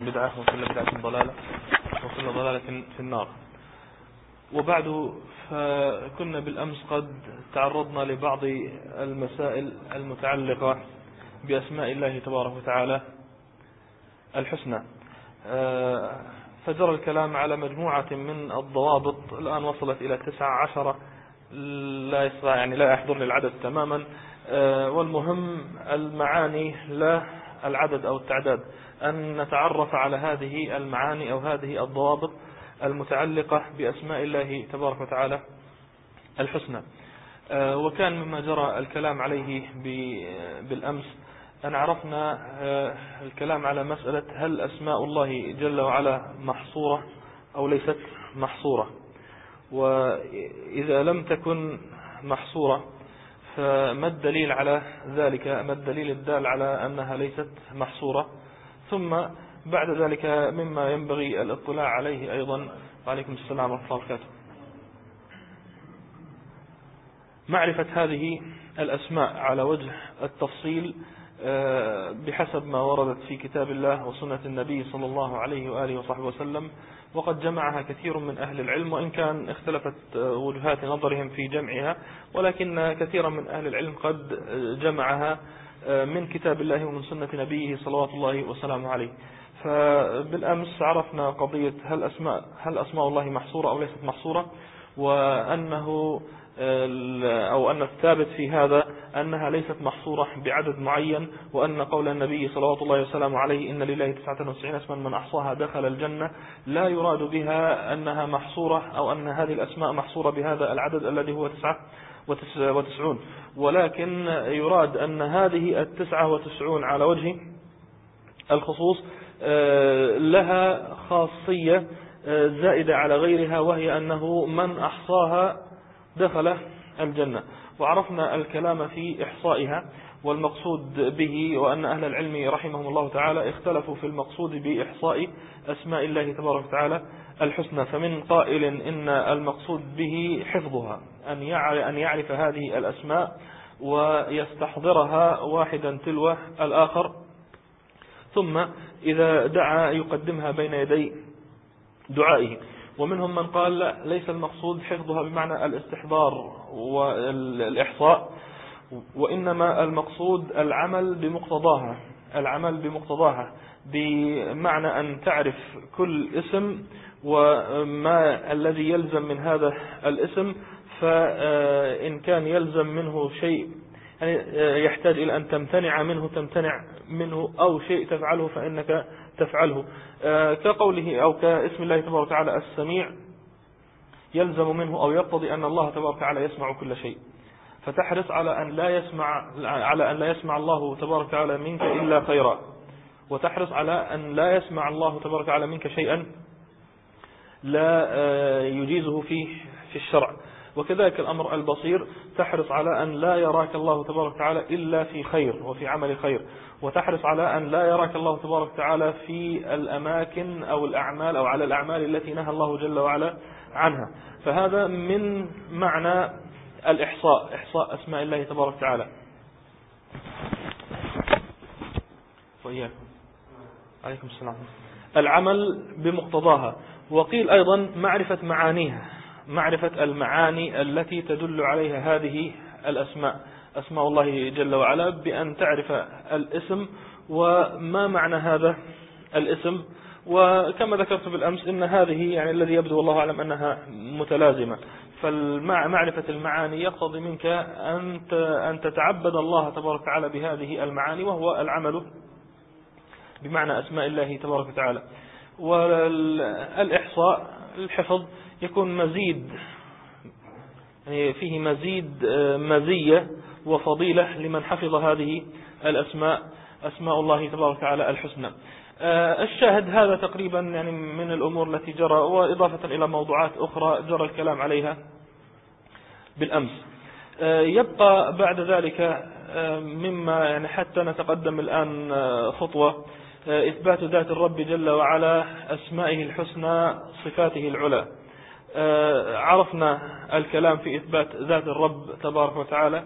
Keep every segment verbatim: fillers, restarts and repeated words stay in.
بدعة وكل بدعة ضلالة وكل ضلالة في النار. وبعد، فكنا بالأمس قد تعرضنا لبعض المسائل المتعلقة بأسماء الله تبارك وتعالى الحسنى، فجرى الكلام على مجموعة من الضوابط، الآن وصلت إلى تسعة عشر، لا يستطيع يعني لا يحضر للعدد تماما، والمهم المعاني لا العدد أو التعداد، أن نتعرف على هذه المعاني أو هذه الضوابط المتعلقة بأسماء الله تبارك وتعالى الحسنى. وكان مما جرى الكلام عليه بالأمس أن عرفنا الكلام على مسألة هل أسماء الله جل وعلا محصورة أو ليست محصورة، وإذا لم تكن محصورة فما الدليل على ذلك، ما الدليل الدال على أنها ليست محصورة. ثم بعد ذلك مما ينبغي الاطلاع عليه أيضا، وعليكم السلام ورحمة الله وبركاته، معرفة هذه الأسماء على وجه التفصيل بحسب ما وردت في كتاب الله وسنة النبي صلى الله عليه وآله وصحبه وسلم، وقد جمعها كثير من أهل العلم، وإن كان اختلفت وجهات نظرهم في جمعها، ولكن كثيرا من أهل العلم قد جمعها من كتاب الله ومن سنة نبيه صلوات الله وسلامه عليه. فبالأمس عرفنا قضية هل أسماء هل أسماء الله محصورة أو ليست محصورة، وأنه أو أن الثابت في هذا أنها ليست محصورة بعدد معين، وأن قول النبي صلوات الله وسلامه عليه إن لله تسعة وتسعين اسما من أحصاها دخل الجنة لا يراد بها أنها محصورة أو أن هذه الأسماء محصورة بهذا العدد الذي هو تسعة وتسعون، ولكن يراد أن هذه التسعة وتسعون على وجه الخصوص لها خاصية زائدة على غيرها، وهي أنه من أحصاها دخل الجنة. وعرفنا الكلام في إحصائها والمقصود به، وأن أهل العلم رحمهم الله تعالى اختلفوا في المقصود بإحصاء أسماء الله تبارك وتعالى الحسنى، فمن قائل إن المقصود به حفظها، أن يعرف هذه الأسماء ويستحضرها واحدا تلو الآخر، ثم إذا دعا يقدمها بين يدي دعائه. ومنهم من قال لا، ليس المقصود حفظها بمعنى الاستحضار والإحصاء، وإنما المقصود العمل بمقتضاها، العمل بمقتضاها بمعنى أن تعرف كل اسم وما الذي يلزم من هذا الاسم، فإن كان يلزم منه شيء يعني يحتاج إلى أن تمتنع منه تمتنع منه، أو شيء تفعله فإنك تفعله، كقوله أو كاسم الله تبارك وتعالى السميع يلزم منه أو يقتضي أن الله تبارك وتعالى يسمع كل شيء، فتحرص على أن لا يسمع على أن لا يسمع الله تبارك وتعالى منك إلا خيرا، وتحرص على أن لا يسمع الله تبارك وتعالى منك شيئا لا يجيزه فيه في الشرع. وكذلك الأمر البصير، تحرص على أن لا يراك الله تبارك وتعالى إلا في خير وفي عمل خير، وتحرص على أن لا يراك الله تبارك وتعالى في الأماكن أو الأعمال أو على الأعمال التي نهى الله جل وعلا عنها. فهذا من معنى الإحصاء، إحصاء أسماء الله تبارك وتعالى. وإياكم عليكم السلام. العمل بمقتضاها. وقيل أيضا معرفة معانيها، معرفة المعاني التي تدل عليها هذه الأسماء، أسماء الله جل وعلا، بأن تعرف الاسم وما معنى هذا الاسم. وكما ذكرت بالأمس إن هذه يعني الذي يبدو والله أعلم أنها متلازمة، فمعرفة المعاني يقتضي منك أن تتعبد الله تبارك وتعالى بهذه المعاني، وهو العمل بمعنى أسماء الله تبارك وتعالى. والإحصاء الحفظ يكون مزيد، يعني فيه مزيد مزية وفضيلة لمن حفظ هذه الأسماء، أسماء الله تبارك وتعالى الحسنى. الشاهد هذا تقريبا يعني من الأمور التي جرى، وإضافة إلى موضوعات أخرى جرى الكلام عليها بالأمس. يبقى بعد ذلك مما يعني حتى نتقدم الآن خطوة، إثبات ذات الرب جل وعلا، أسمائه الحسنى، صفاته العلى. عرفنا الكلام في إثبات ذات الرب تبارك وتعالى،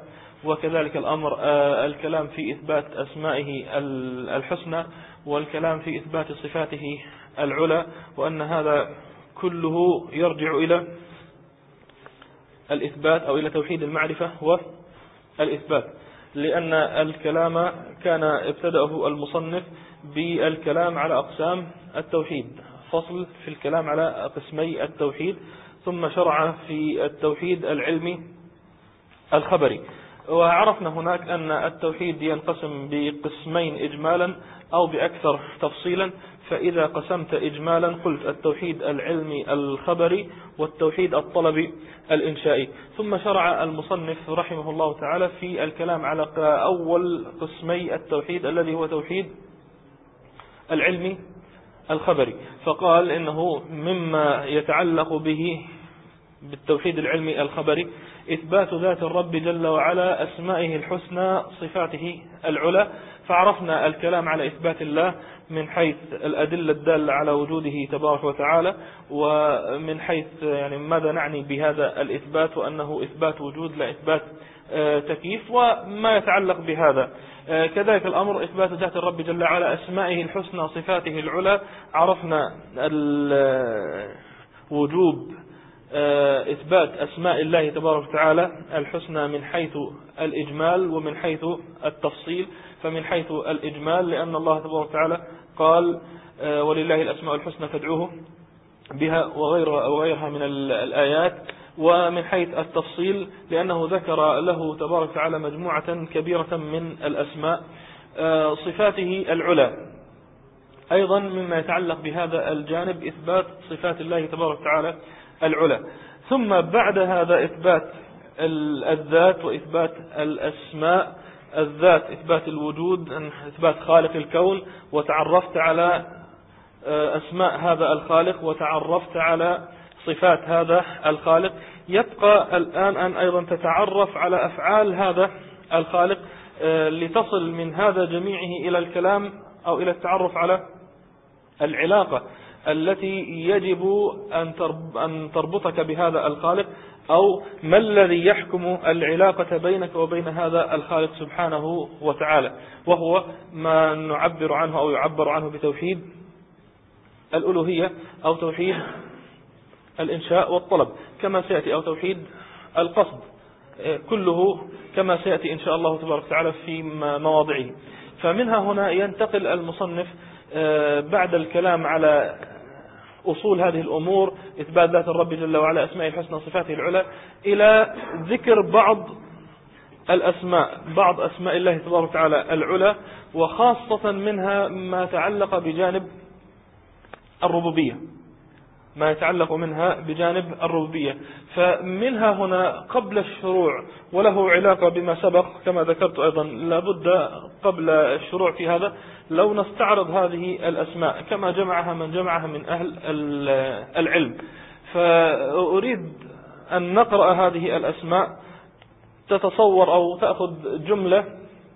وكذلك الأمر الكلام في إثبات أسمائه الحسنى والكلام في إثبات صفاته العلى، وأن هذا كله يرجع إلى الإثبات أو إلى توحيد المعرفة والإثبات، لأن الكلام كان ابتدأه المصنف بالكلام على أقسام التوحيد، فصل في الكلام على قسمي التوحيد، ثم شرع في التوحيد العلمي الخبري. وعرفنا هناك أن التوحيد ينقسم بقسمين إجمالا أو بأكثر تفصيلا. فإذا قسمت إجمالا قلت التوحيد العلمي الخبري والتوحيد الطلبي الإنشائي. ثم شرع المصنف رحمه الله تعالى في الكلام على أول قسمي التوحيد الذي هو توحيد العلمي الخبري، فقال إنه مما يتعلق به بالتوحيد العلمي الخبري إثبات ذات الرب جل وعلا أسمائه الحسنى صفاته العلى. فعرفنا الكلام على إثبات الله من حيث الأدلة الدالة على وجوده تبارك وتعالى، ومن حيث يعني ماذا نعني بهذا الإثبات، وأنه إثبات وجود لا إثبات تكييف وما يتعلق بهذا. كذلك الأمر إثبات ذات الرب جل وعلا أسمائه الحسنى صفاته العلى. عرفنا وجوب إثبات أسماء الله تبارك وتعالى الحسنى من حيث الإجمال ومن حيث التفصيل. فمن حيث الإجمال لأن الله تبارك وتعالى قال ولله الأسماء الحسنى فادعوه بها وغيرها, وغيرها من الآيات. ومن حيث التفصيل لأنه ذكر له تبارك وتعالى مجموعة كبيرة من الأسماء صفاته العلى. أيضا مما يتعلق بهذا الجانب إثبات صفات الله تبارك وتعالى العلى. ثم بعد هذا إثبات الذات وإثبات الأسماء. الذات إثبات الوجود، إثبات خالق الكون، وتعرفت على أسماء هذا الخالق وتعرفت على صفات هذا الخالق. يبقى الآن أن أيضا تتعرف على أفعال هذا الخالق لتصل من هذا جميعه إلى الكلام أو إلى التعرف على العلاقة التي يجب أن تربطك بهذا الخالق، أو ما الذي يحكم العلاقة بينك وبين هذا الخالق سبحانه وتعالى، وهو ما نعبر عنه أو يعبر عنه بتوحيد الألوهية أو توحيد الإنشاء والطلب كما سيأتي، أو توحيد القصد، كله كما سيأتي إن شاء الله تبارك وتعالى في مواضعه. فمنها هنا ينتقل المصنف بعد الكلام على أصول هذه الأمور إثبات ذات الرب جل وعلا أسماء الحسنى صفاته العلى إلى ذكر بعض الأسماء بعض أسماء الله تبارك وتعالى العلى، وخاصة منها ما تعلق بجانب الربوبية ما يتعلق منها بجانب الربوبية. فمنها هنا قبل الشروع وله علاقة بما سبق كما ذكرت أيضا، لابد قبل الشروع في هذا لو نستعرض هذه الأسماء كما جمعها من جمعها من أهل العلم. فأريد أن نقرأ هذه الأسماء، تتصور أو تأخذ جملة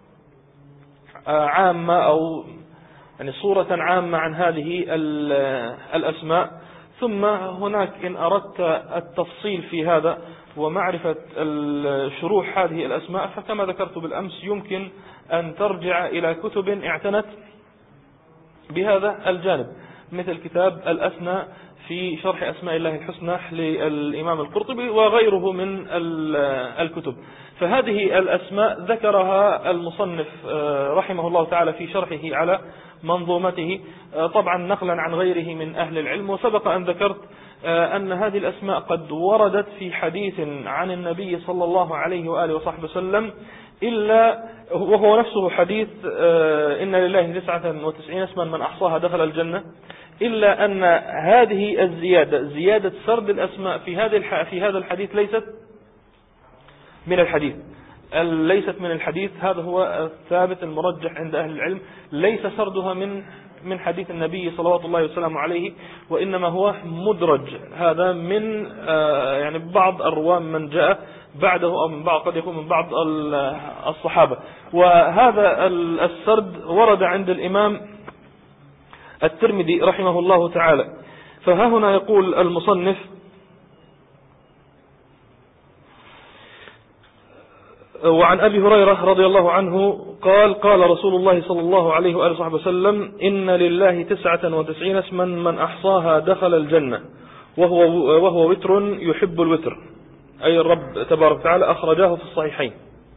عامة أو يعني صورة عامة عن هذه الأسماء، ثم هناك إن أردت التفصيل في هذا ومعرفة شروح هذه الأسماء فكما ذكرت بالأمس يمكن أن ترجع إلى كتب اعتنت بهذا الجانب، مثل كتاب الأسنى في شرح أسماء الله الحسنى للإمام القرطبي وغيره من الكتب. فهذه الأسماء ذكرها المصنف رحمه الله تعالى في شرحه على منظومته، طبعا نقلا عن غيره من أهل العلم. وسبق أن ذكرت أن هذه الأسماء قد وردت في حديث عن النبي صلى الله عليه وآله وصحبه وسلم، إلا وهو نفسه حديث إن لله تسعة وتسعين اسما من أحصاها دخل الجنة، إلا أن هذه الزيادة زيادة سرد الأسماء في هذا في هذا الحديث ليست من الحديث ليست من الحديث هذا هو الثابت المرجح عند أهل العلم، ليس سردها من من حديث النبي صلوات الله وسلامه عليه، وإنما هو مدرج هذا من يعني بعض الرواه من جاء بعده أو من بعض قد يكون من بعض الصحابة. وهذا السرد ورد عند الإمام الترمذي رحمه الله تعالى. فها هنا يقول المصنف وعن أبي هريرة رضي الله عنه قال قال رسول الله صلى الله عليه وآله وصحبه وسلم إن لله تسعة وتسعين اسما من أحصاها دخل الجنة وهو, وهو وتر يحب الوتر، أي الرب تبارك وتعالى أخرجاه في الصحيحين.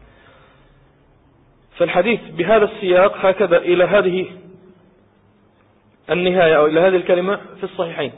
فالحديث بهذا السياق هكذا إلى هذه النهاية أو إلى هذه الكلمة في الصحيحين.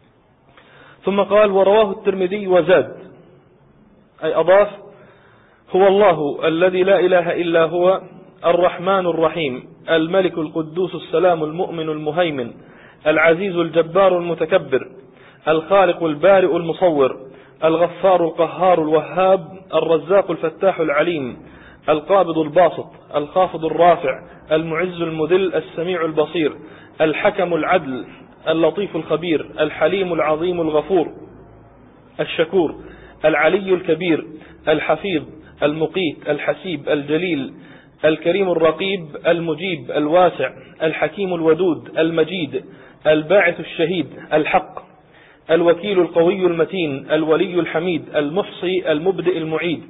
ثم قال ورواه الترمذي وزاد، أي أضاف هو الله الذي لا إله إلا هو الرحمن الرحيم الملك القدوس السلام المؤمن المهيمن العزيز الجبار المتكبر الخالق البارئ المصور الغفار القهار الوهاب الرزاق الفتاح العليم القابض الباسط الخافض الرافع المعز المذل السميع البصير الحكم العدل اللطيف الخبير الحليم العظيم الغفور الشكور العلي الكبير الحفيظ المقيت الحسيب الجليل الكريم الرقيب المجيب الواسع الحكيم الودود المجيد الباعث الشهيد الحق الوكيل القوي المتين الولي الحميد المحصي المبدئ المعيد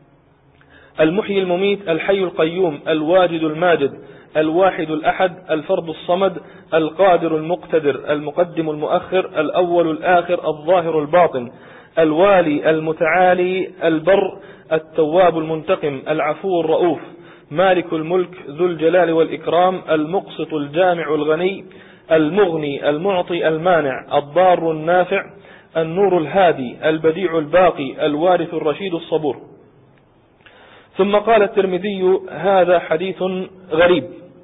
المحيي المميت الحي القيوم الواجد الماجد الواحد الأحد الفرد الصمد القادر المقتدر المقدم المؤخر الأول الآخر الظاهر الباطن الوالي المتعالي البر التواب المنتقم العفو الرؤوف مالك الملك ذو الجلال والإكرام المقسط الجامع الغني المغني المعطي المانع الضار النافع النور الهادي البديع الباقي الوارث الرشيد الصبور. ثم قال الترمذي هذا حديث غريب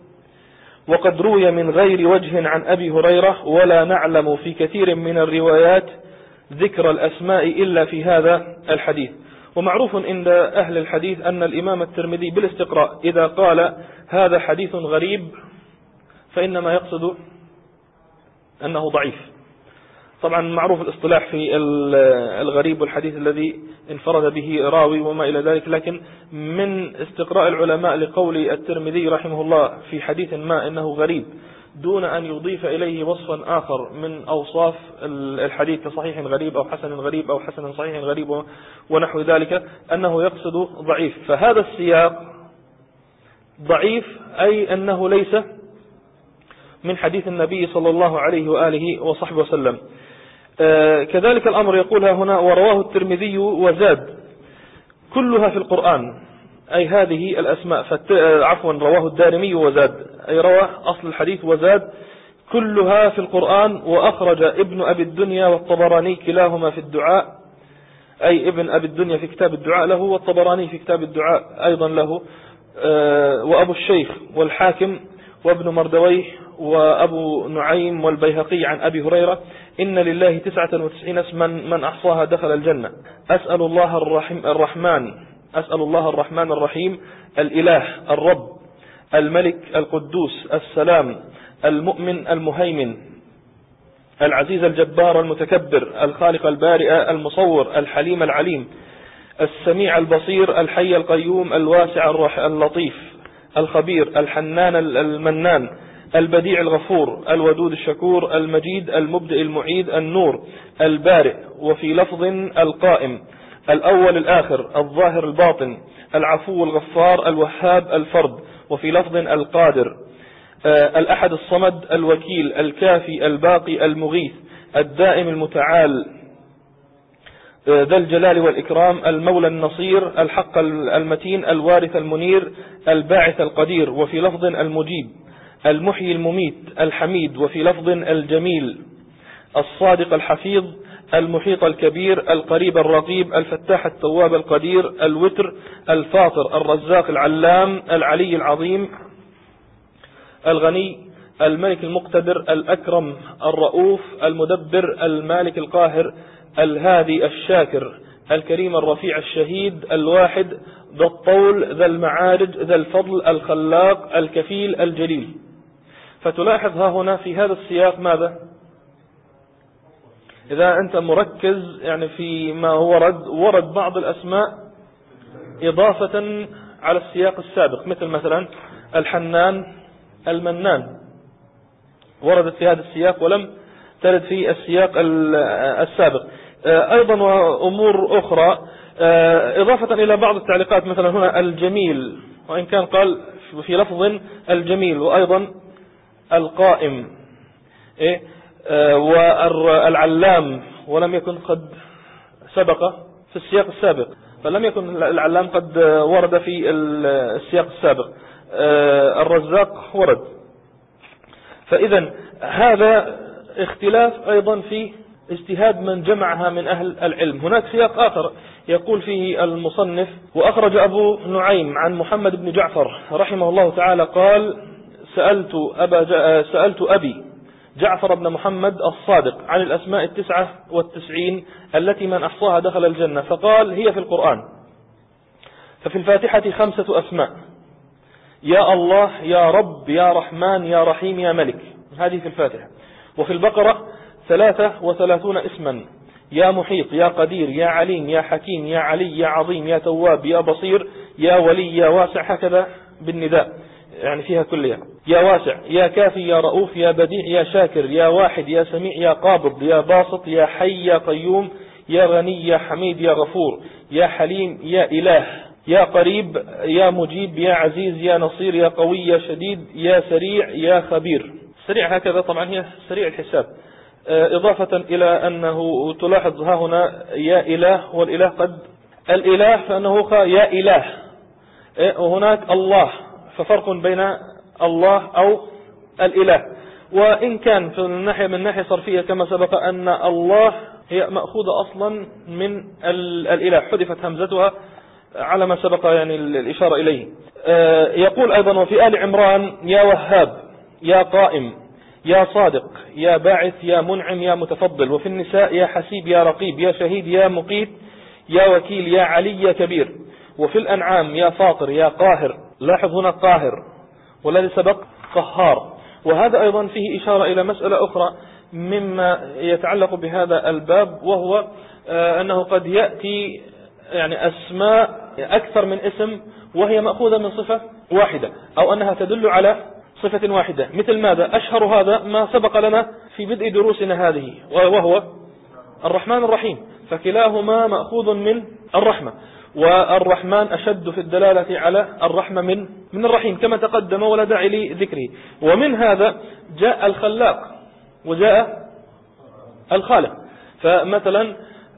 وقد روي من غير وجه عن أبي هريرة ولا نعلم في كثير من الروايات ذكر الأسماء إلا في هذا الحديث. ومعروف عند أهل الحديث أن الإمام الترمذي بالاستقراء إذا قال هذا حديث غريب فإنما يقصد أنه ضعيف. طبعا معروف الاصطلاح في الغريب والحديث الذي انفرد به راوي وما إلى ذلك، لكن من استقراء العلماء لقول الترمذي رحمه الله في حديث ما إنه غريب دون أن يضيف إليه وصفا آخر من أوصاف الحديث كصحيح غريب أو حسن غريب أو حسن صحيح غريب ونحو ذلك، أنه يقصد ضعيف. فهذا السياق ضعيف أي أنه ليس من حديث النبي صلى الله عليه وآله وصحبه وسلم. آه كذلك الأمر يقولها هنا ورواه الترمذي وزاد كلها في القرآن، أي هذه الأسماء فت... عفوا رواه الدارمي وزاد، أي روى أصل الحديث وزاد كلها في القرآن. وأخرج ابن أبي الدنيا والطبراني كلاهما في الدعاء، أي ابن أبي الدنيا في كتاب الدعاء له والطبراني في كتاب الدعاء أيضا له، آه وأبو الشيخ والحاكم وابن مردويه وأبو نعيم والبيهقي عن أبي هريرة إن لله تسعة وتسعين اسما من أحصاها دخل الجنة. أسأل الله الرحيم الرحمن أسأل الله الرحمن الرحيم الإله الرب الملك القدوس السلام المؤمن المهيمن العزيز الجبار المتكبر الخالق البارئ المصور الحليم العليم السميع البصير الحي القيوم الواسع اللطيف الخبير الحنان المنان البديع الغفور الودود الشكور المجيد المبدئ المعيد النور البارئ، وفي لفظ القائم الأول الآخر الظاهر الباطن العفو الغفار الوهاب الفرد، وفي لفظ القادر آه الأحد الصمد الوكيل الكافي الباقي المغيث الدائم المتعال آه ذا الجلال والإكرام المولى النصير الحق المتين الوارث المنير الباعث القدير، وفي لفظ المجيب المحيي المميت الحميد، وفي لفظ الجميل الصادق الحفيظ المحيط الكبير القريب الرقيب الفتاح التواب القدير الوتر الفاطر الرزاق العلام العلي العظيم الغني الملك المقتدر الأكرم الرؤوف المدبر المالك القاهر الهادي الشاكر الكريم الرفيع الشهيد الواحد ذا الطول ذا المعارج ذا الفضل الخلاق الكفيل الجليل. فتلاحظ ها هنا في هذا السياق ماذا؟ إذا أنت مركز يعني في ما ورد ورد بعض الأسماء إضافة على السياق السابق، مثل مثلا الحنان المنان وردت في هذا السياق ولم ترد في السياق السابق. أيضا وأمور أخرى إضافة إلى بعض التعليقات مثلا هنا الجميل، وإن كان قال في لفظ الجميل، وأيضا القائم إيه والعلام، ولم يكن قد سبق في السياق السابق، فلم يكن العلام قد ورد في السياق السابق، الرزاق ورد. فإذا هذا اختلاف أيضا في اجتهاد من جمعها من أهل العلم. هناك سياق آخر يقول فيه المصنف: وأخرج أبو نعيم عن محمد بن جعفر رحمه الله تعالى قال: سألت, أبا سألت أبي جعفر بن محمد الصادق عن الأسماء التسعة والتسعين التي من أحصاها دخل الجنة، فقال: هي في القرآن. ففي الفاتحة خمسة أسماء: يا الله، يا رب، يا رحمن، يا رحيم، يا ملك، هذه في الفاتحة. وفي البقرة ثلاثة وثلاثون اسما: يا محيط، يا قدير، يا عليم، يا حكيم، يا علي، يا عظيم، يا تواب، يا بصير، يا ولي، يا واسع، هكذا بالنداء يعني فيها كلها: يا واسع، يا كافي، يا رؤوف، يا بديع، يا شاكر، يا واحد، يا سميع، يا قابض، يا باسط، يا حي، يا قيوم، يا غني، يا حميد، يا غفور، يا حليم، يا إله، يا قريب، يا مجيب، يا عزيز، يا نصير، يا قوي، يا شديد، يا سريع، يا خبير. سريع هكذا طبعا هي سريع الحساب، إضافة إلى أنه تلاحظ ها هنا يا إله، والإله قد الإله فأنه يا إله، وهناك الله، ففرق بين الله أو الإله. وإن كان في الناحية من ناحية صرفية كما سبق أن الله هي مأخوذة أصلا من الإله، حذفت همزتها على ما سبق يعني الإشارة إليه. يقول أيضا: وفي آل عمران: يا وهاب، يا قائم، يا صادق، يا باعث، يا منعم، يا متفضل. وفي النساء: يا حسيب، يا رقيب، يا شهيد، يا مقيت، يا وكيل، يا علي، يا كبير. وفي الأنعام: يا فاطر، يا قاهر. لاحظ هنا قاهر، والذي سبق قهار. وهذا أيضا فيه إشارة إلى مسألة أخرى مما يتعلق بهذا الباب، وهو أنه قد يأتي يعني أسماء أكثر من اسم وهي مأخوذة من صفة واحدة، أو أنها تدل على صفة واحدة. مثل ماذا؟ أشهر هذا ما سبق لنا في بدء دروسنا هذه، وهو الرحمن الرحيم، فكلاهما مأخوذ من الرحمة، والرحمن أشد في الدلالة على الرحمة من من الرحيم كما تقدم ولا داعي لذكره. ومن هذا جاء الخلاق وجاء الخالق. فمثلا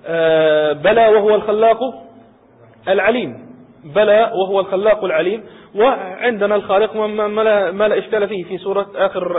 بلى وهو الخلاق العليم، بلى وهو الخلاق العليم. وعندنا الخالق ما لا إشكال فيه في سورة آخر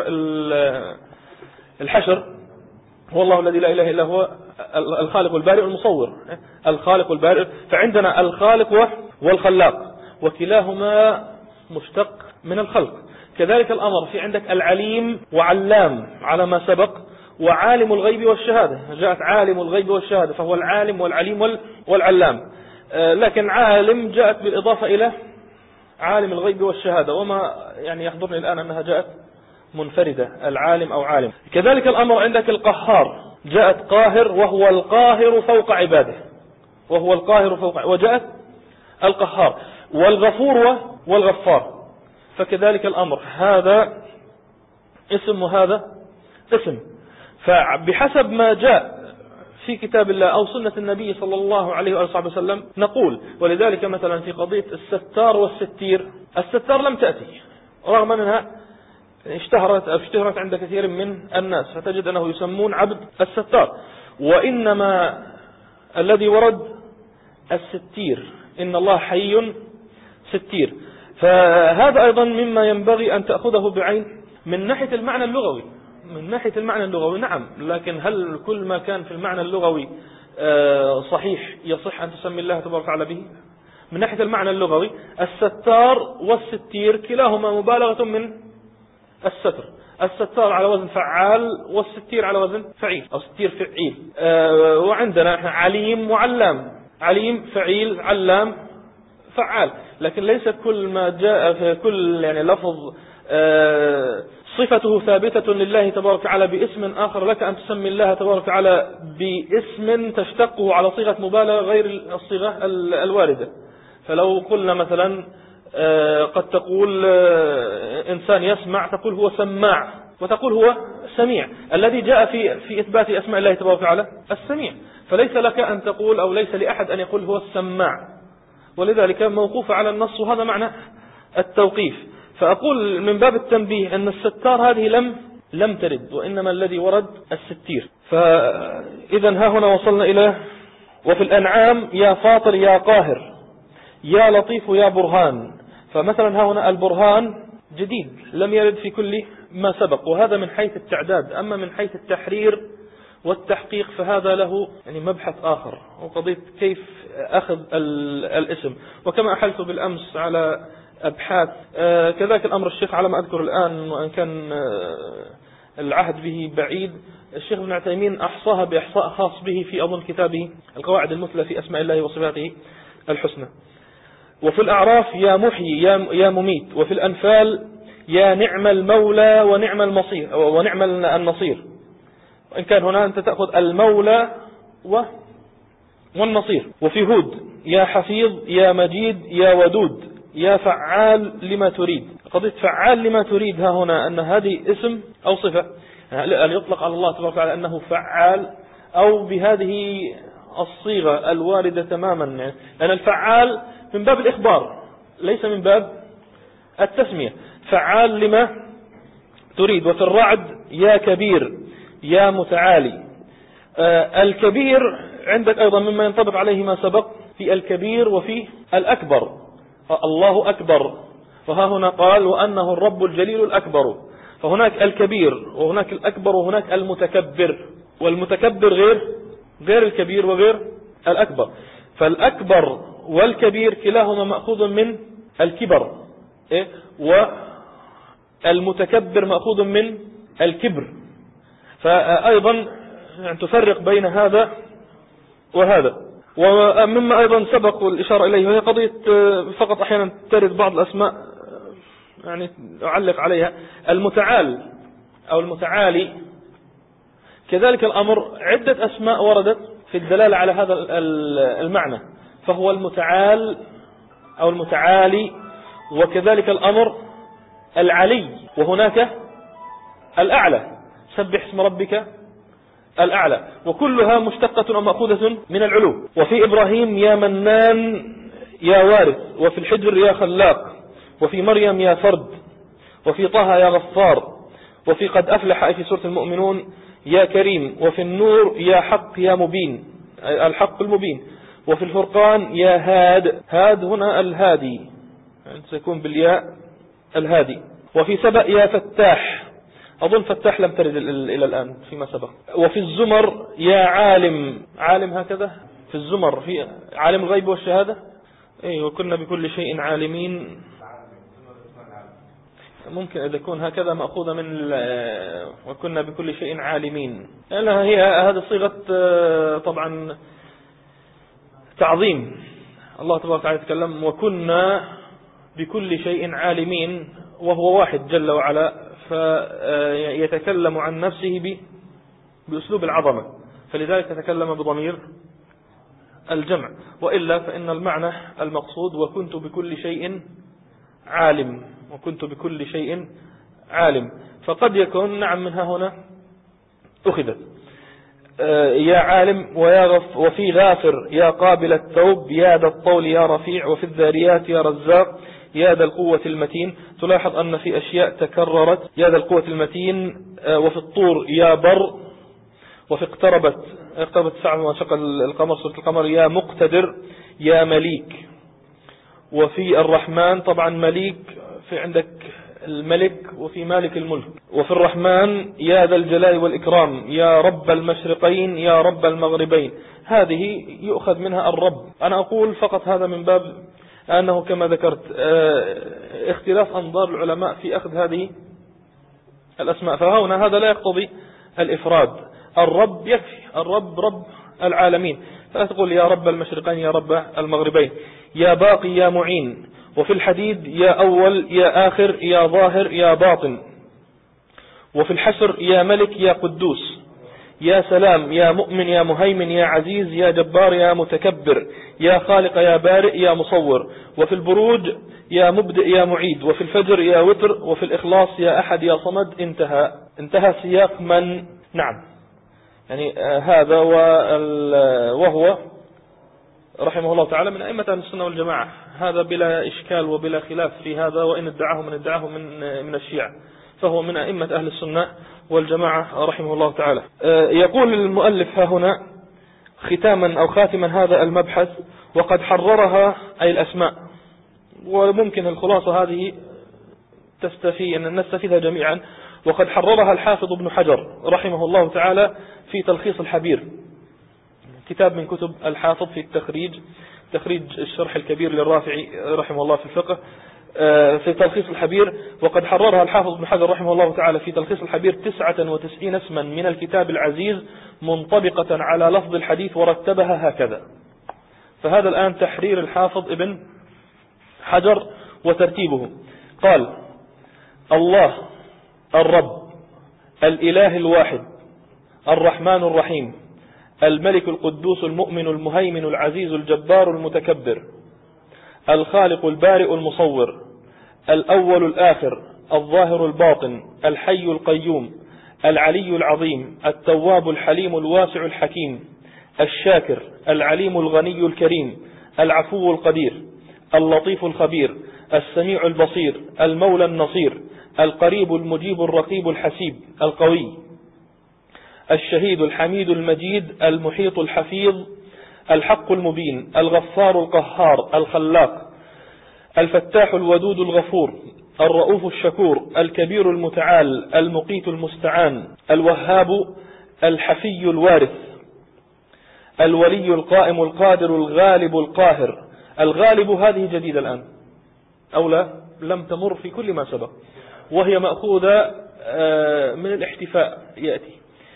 الحشر: هو الله الذي لا إله إلا هو الخالق البارئ المصور، الخالق البارئ. فعندنا الخالق والخلاق، وكلاهما مشتق من الخلق. كذلك الأمر في عندك العليم وعلام على ما سبق، وعالم الغيب والشهادة، جاءت عالم الغيب والشهادة، فهو العالم والعليم والعلام. لكن عالم جاءت بالإضافة إلى عالم الغيب والشهادة، وما يعني يحضرني الآن أنها جاءت منفردة، العالم أو عالم. كذلك الأمر عندك القهار، جاءت قاهر وهو القاهر فوق عباده، وهو القاهر فوق عباده. وجاءت القهار والغفور والغفار. فكذلك الأمر، هذا اسم وهذا اسم، فبحسب ما جاء في كتاب الله أو سنة النبي صلى الله عليه وآله وسلم نقول. ولذلك مثلا في قضية الستار والستير، الستار لم تأتي رغم أنها اشتهرت اشتهرت عند كثير من الناس، فتجد أنه يسمون عبد الستار، وإنما الذي ورد الستير: إن الله حي ستير. فهذا أيضا مما ينبغي أن تأخذه بعين من ناحية المعنى اللغوي. من ناحية المعنى اللغوي نعم، لكن هل كل ما كان في المعنى اللغوي صحيح يصح أن تسمي الله تبارك وتعالى به؟ من ناحية المعنى اللغوي الستار والستير كلاهما مبالغة من الستر. الستار على وزن فعال، والستير على وزن فعيل أو ستير فعيل. وعندنا عليم وعلام، عليم فعيل، علام فعال. لكن ليس كل ما جاء في كل يعني لفظ صفته ثابتة لله تبارك وتعالى باسم آخر لك أن تسمي الله تبارك وتعالى باسم تشتقه على صيغة مبالغة غير الصيغة الواردة. فلو قلنا مثلا قد تقول إنسان يسمع، تقول هو سماع، وتقول هو السميع الذي جاء في في إثبات أسماء الله تبارك وتعالى السميع، فليس لك أن تقول أو ليس لأحد أن يقول هو السماع، ولذلك موقوف على النص، وهذا معنى التوقيف. فأقول من باب التنبيه أن الستار هذه لم لم ترد، وإنما الذي ورد الستير. فإذا ها هنا وصلنا إلى وفي الأنعام يا فاطر يا قاهر يا لطيف يا برهان. فمثلا ها هنا البرهان جديد لم يرد في كل ما سبق، وهذا من حيث التعداد. أما من حيث التحرير والتحقيق فهذا له يعني مبحث آخر، وقضية كيف أخذ الاسم. وكما أحلت بالأمس على أبحاث آه كذلك الأمر الشيخ على ما أذكر الآن، وأن كان آه العهد به بعيد، الشيخ ابن عثيمين أحصاها بإحصاء خاص به في أظن كتابه القواعد المثلى في أسماء الله وصفاته الحسنى. وفي الأعراف يا محيي يا مميت. وفي الأنفال يا نعم المولى ونعم المصير ونعم النصير. وإن كان هنا أنت تأخذ المولى والنصير. وفي هود يا حفيظ يا مجيد يا ودود يا فعال لما تريد. قضية فعال لما تريد ها هنا أن هذه اسم أو صفة، هل يطلق على الله تبارك وتعالى أنه فعال أو بهذه الصيغة الواردة تماما؟ لأن الفعال من باب الإخبار ليس من باب التسمية. فعال لما تريد. وفي الرعد يا كبير يا متعالي. آه الكبير عندك أيضا مما ينطبق عليه ما سبق في الكبير وفي الأكبر. الله أكبر، فها هنا قال وأنه الرب الجليل الأكبر. فهناك الكبير وهناك الأكبر وهناك المتكبر، والمتكبر غير غير الكبير وغير الأكبر. فالأكبر والكبير كلاهما مأخوذ من الكبر، إيه؟ والمتكبر مأخوذ من الكبر. فأيضا يعني تفرق بين هذا وهذا. ومما أيضا سبق الإشارة إليه وهي قضية فقط أحيانا ترد بعض الأسماء يعني أعلق عليها، المتعال أو المتعالي. كذلك الأمر عدة أسماء وردت في الدلالة على هذا المعنى، فهو المتعال أو المتعالي. وكذلك الأمر العلي، وهناك الأعلى، سبح اسم ربك الأعلى، وكلها مشتقة أو مأخوذة من العلو. وفي إبراهيم يا منان يا وارث. وفي الحجر يا خلاق. وفي مريم يا فرد. وفي طه يا غفار. وفي قد أفلح أي في سورة المؤمنون يا كريم. وفي النور يا حق يا مبين، الحق المبين. وفي الفرقان يا هاد. هاد هنا الهادي، يعني سيكون بالياء الهادي. وفي سبأ يا فتاح. أظن فتاح لم ترد إلى الآن فيما سبق. وفي الزمر يا عالم. عالم هكذا في الزمر، في عالم الغيب والشهادة. أي وكنا بكل شيء عالمين. ممكن أن يكون هكذا مأخوذة من وكنا بكل شيء عالمين، لأنها هي هذه صيغة طبعا تعظيم. الله تبارك وتعالى يتكلم وكنا بكل شيء عالمين، وهو واحد جل وعلا، فيتكلم عن نفسه بأسلوب العظمة، فلذلك يتكلم بضمير الجمع. وإلا فإن المعنى المقصود وكنت بكل شيء عالم، وكنت بكل شيء عالم. فقد يكون نعم منها هنا أخذت يا عالم ويا غف. وفي غافر يا قابل التوب يا ذا الطول يا رفيع. وفي الذاريات يا رزاق يا ذا القوة المتين. تلاحظ أن في أشياء تكررت، يا ذا القوة المتين. وفي الطور يا بر. وفي اقتربت اقتربت الساعة وانشق القمر سورة القمر يا مقتدر يا مليك. وفي الرحمن طبعا مليك، في عندك الملك وفي مالك الملك. وفي الرحمن يا ذا الجلال والإكرام يا رب المشرقين يا رب المغربين. هذه يؤخذ منها الرب. أنا أقول فقط هذا من باب أنه كما ذكرت اختلاف أنظار العلماء في أخذ هذه الأسماء. فهنا هذا لا يقتضي الإفراد، الرب يكفي، الرب رب العالمين. فلا تقول يا رب المشرقين يا رب المغربين. يا باقي يا معين. وفي الحديد يا أول يا آخر يا ظاهر يا باطن. وفي الحشر يا ملك يا قدوس. يا سلام يا مؤمن يا مهيمن يا عزيز يا جبار يا متكبر. يا خالق يا بارئ يا مصور. وفي البروج يا مبدئ يا معيد. وفي الفجر يا وتر. وفي الإخلاص يا أحد يا صمد. انتهى. انتهى سياق من؟ نعم، يعني هذا وهو رحمه الله تعالى من أئمة أهل السنة والجماعة، هذا بلا إشكال وبلا خلاف في هذا، وإن ادعاه من ادعاه من من الشيعة، فهو من أئمة أهل السنة والجماعة رحمه الله تعالى. يقول المؤلف ها هنا ختاما أو خاتما هذا المبحث: وقد حررها أي الأسماء، وممكن الخلاصة هذه تستفي أن نستفيدها جميعا. وقد حررها الحافظ ابن حجر رحمه الله تعالى في تلخيص الحبير، كتاب من كتب الحافظ في التخريج، تخريج الشرح الكبير للرافعي رحمه الله في الفقه، في تلخيص الحبير. وقد حررها الحافظ ابن حجر رحمه الله تعالى في تلخيص الحبير تسعة وتسعين اسما من الكتاب العزيز منطبقة على لفظ الحديث ورتبها هكذا. فهذا الآن تحرير الحافظ ابن حجر وترتيبه. قال: الله الرب الإله الواحد الرحمن الرحيم الملك القدوس المؤمن المهيمن العزيز الجبار المتكبر الخالق البارئ المصور الأول الآخر الظاهر الباطن الحي القيوم العلي العظيم التواب الحليم الواسع الحكيم الشاكر العليم الغني الكريم العفو القدير اللطيف الخبير السميع البصير المولى النصير القريب المجيب الرقيب الحسيب القوي الشهيد الحميد المجيد المحيط الحفيظ الحق المبين الغفار القهار الخلاق الفتاح الودود الغفور الرؤوف الشكور الكبير المتعال المقيت المستعان الوهاب الحفي الوارث الولي القائم القادر الغالب القاهر. الغالب هذه جديدة الآن أو لا لم تمر في كل ما سبق، وهي مأخوذة من الاحتفاء، يأتي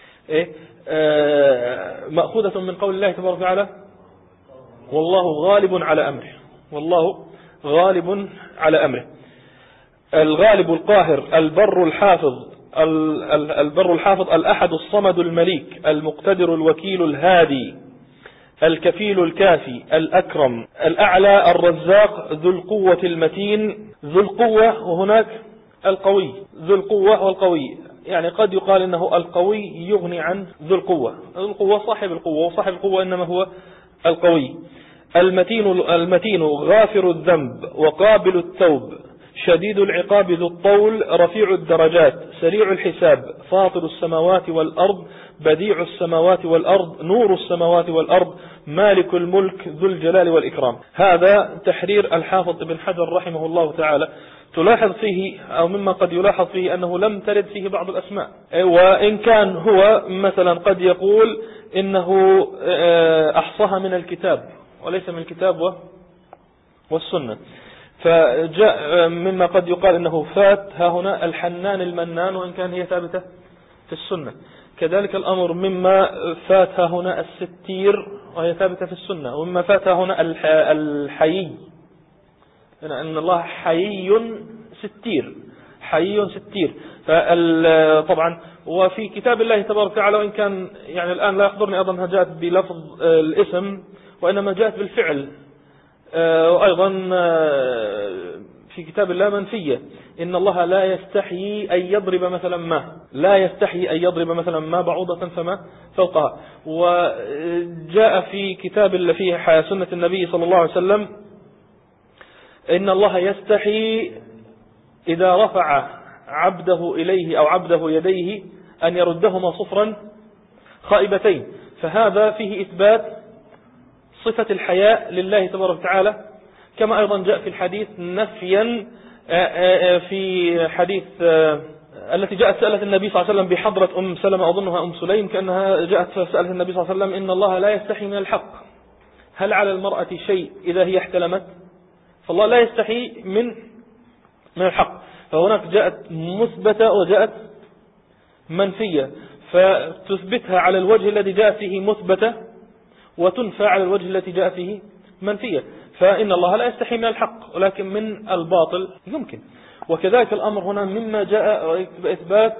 مأخوذة من قول الله تبارك وتعالى: والله غالب على أمره، والله غالب على أمره. الغالب القاهر البر الحافظ البر الحافظ الأحد الصمد المليك المقتدر الوكيل الهادي الكفيل الكافي الأكرم الأعلى الرزاق ذو القوة المتين ذو القوة، وهناك القوي، ذو القوة والقوي، يعني قد يقال إنه القوي يغني عن ذو القوة، ذو القوة صاحب القوة، وصاحب القوة إنما هو القوي. المتين المتين غافر الذنب وقابل التوب شديد العقاب ذو الطول رفيع الدرجات سريع الحساب فاطر السماوات والأرض بديع السماوات والأرض نور السماوات والأرض مالك الملك ذو الجلال والإكرام. هذا تحرير الحافظ ابن حجر رحمه الله تعالى. تلاحظ فيه أو مما قد يلاحظ فيه أنه لم ترد فيه بعض الأسماء، وإن كان هو مثلا قد يقول إنه أحصاها من الكتاب وليس من الكتاب والسنة، فجاء مما قد يقال إنه فات ها هنا الحنان المنان وإن كان هي ثابتة في السنة. كذلك الأمر مما فات ها هنا الستير وهي ثابتة في السنة، ومما فات ها هنا الحيي، أن الله حيي ستير، حيي ستير. طبعا وفي كتاب الله تبارك وتعالى، وإن كان يعني الآن لا يحضرني أيضا جاءت بلفظ الاسم وإنما جاءت بالفعل، وأيضا في كتاب الله منفية: إن الله لا يستحيي أن يضرب مثلا ما لا يستحيي أن يضرب مثلا ما بعوضة فما فوقها. وجاء في كتاب اللي فيه سنة النبي صلى الله عليه وسلم: إن الله يستحي إذا رفع عبده إليه أو عبده يديه أن يردهما صفرا خائبتين. فهذا فيه إثبات صفة الحياء لله تبارك وتعالى، كما أيضا جاء في الحديث نفيا في حديث التي جاءت سألت النبي صلى الله عليه وسلم بحضرة أم سلمة أظنها أم سليم، كأنها جاءت فسألت النبي صلى الله عليه وسلم: إن الله لا يستحي من الحق، هل على المرأة شيء إذا هي احتلمت؟ فالله لا يستحي من من الحق. فهناك جاءت مثبتة وجاءت منفية، فتثبتها على الوجه الذي جاء فيه مثبتة وتنفى على الوجه الذي جاء فيه منفية. فإن الله لا يستحي من الحق، ولكن من الباطل يمكن. وكذلك الأمر هنا مما جاء بإثبات،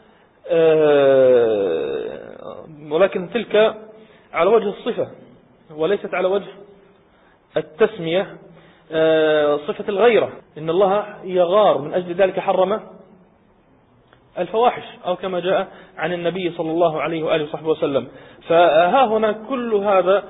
ولكن تلك على وجه الصفة وليست على وجه التسمية، صفة الغيرة. إن الله يغار، من أجل ذلك حرم الفواحش، أو كما جاء عن النبي صلى الله عليه وآله وصحبه وسلم. فها هنا كل هذا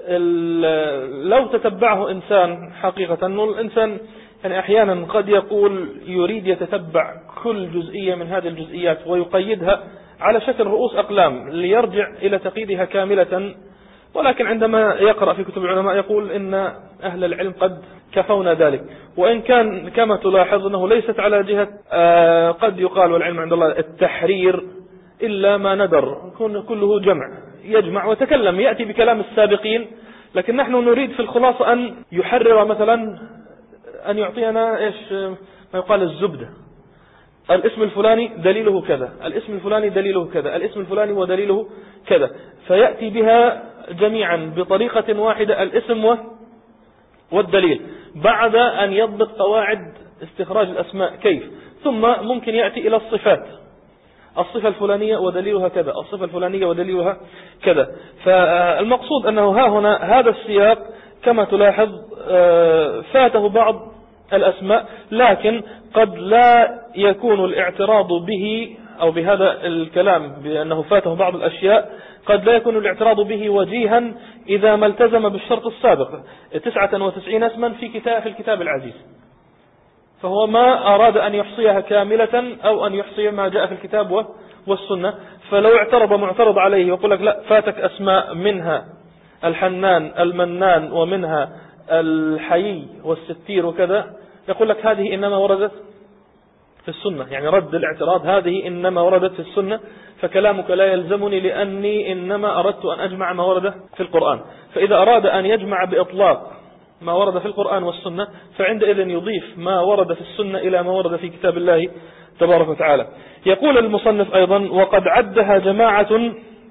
لو تتبعه إنسان حقيقة، أنه الإنسان يعني أحيانا قد يقول يريد يتتبع كل جزئية من هذه الجزئيات ويقيدها على شكل رؤوس أقلام ليرجع إلى تقييدها كاملة، ولكن عندما يقرأ في كتب العلماء يقول إن أهل العلم قد كفونا ذلك. وإن كان كما تلاحظ أنه ليست على جهة آه قد يقال والعلم عند الله التحرير إلا ما ندر، كله جمع، يجمع وتكلم، يأتي بكلام السابقين، لكن نحن نريد في الخلاصة أن يحرر مثلا، أن يعطينا إيش ما يقال الزبدة، الاسم الفلاني دليله كذا، الاسم الفلاني دليله كذا، الاسم الفلاني ودليله كذا، فيأتي بها جميعا بطريقة واحدة، الاسم والدليل، بعد أن يضبط قواعد استخراج الأسماء كيف. ثم ممكن يأتي إلى الصفات، الصفة الفلانية ودليلها كذا، الصفة الفلانية ودليلها كذا. فالمقصود أنه ها هنا هذا السياق كما تلاحظ فاته بعض الأسماء، لكن قد لا يكون الاعتراض به أو بهذا الكلام بأنه فاته بعض الأشياء، قد لا يكون الاعتراض به وجيها إذا ما التزم بالشرط السابق، تسعة وتسعين اسما في كتاب في الكتاب العزيز، فهو ما أراد أن يحصيها كاملة أو أن يحصي ما جاء في الكتاب والسنة. فلو اعترض معترض عليه ويقول لك لا، فاتك أسماء منها الحنان المنان ومنها الحيي والستير وكذا، يقول لك هذه إنما وردت في السنة، يعني رد الاعتراض، هذه إنما وردت في السنة، فكلامك لا يلزمني لأني إنما أردت أن أجمع ما ورد في القرآن. فإذا أراد أن يجمع بإطلاق ما ورد في القرآن والسنة، فعندئذ يضيف ما ورد في السنة إلى ما ورد في كتاب الله تبارك وتعالى. يقول المصنف أيضا: وقد عدها جماعة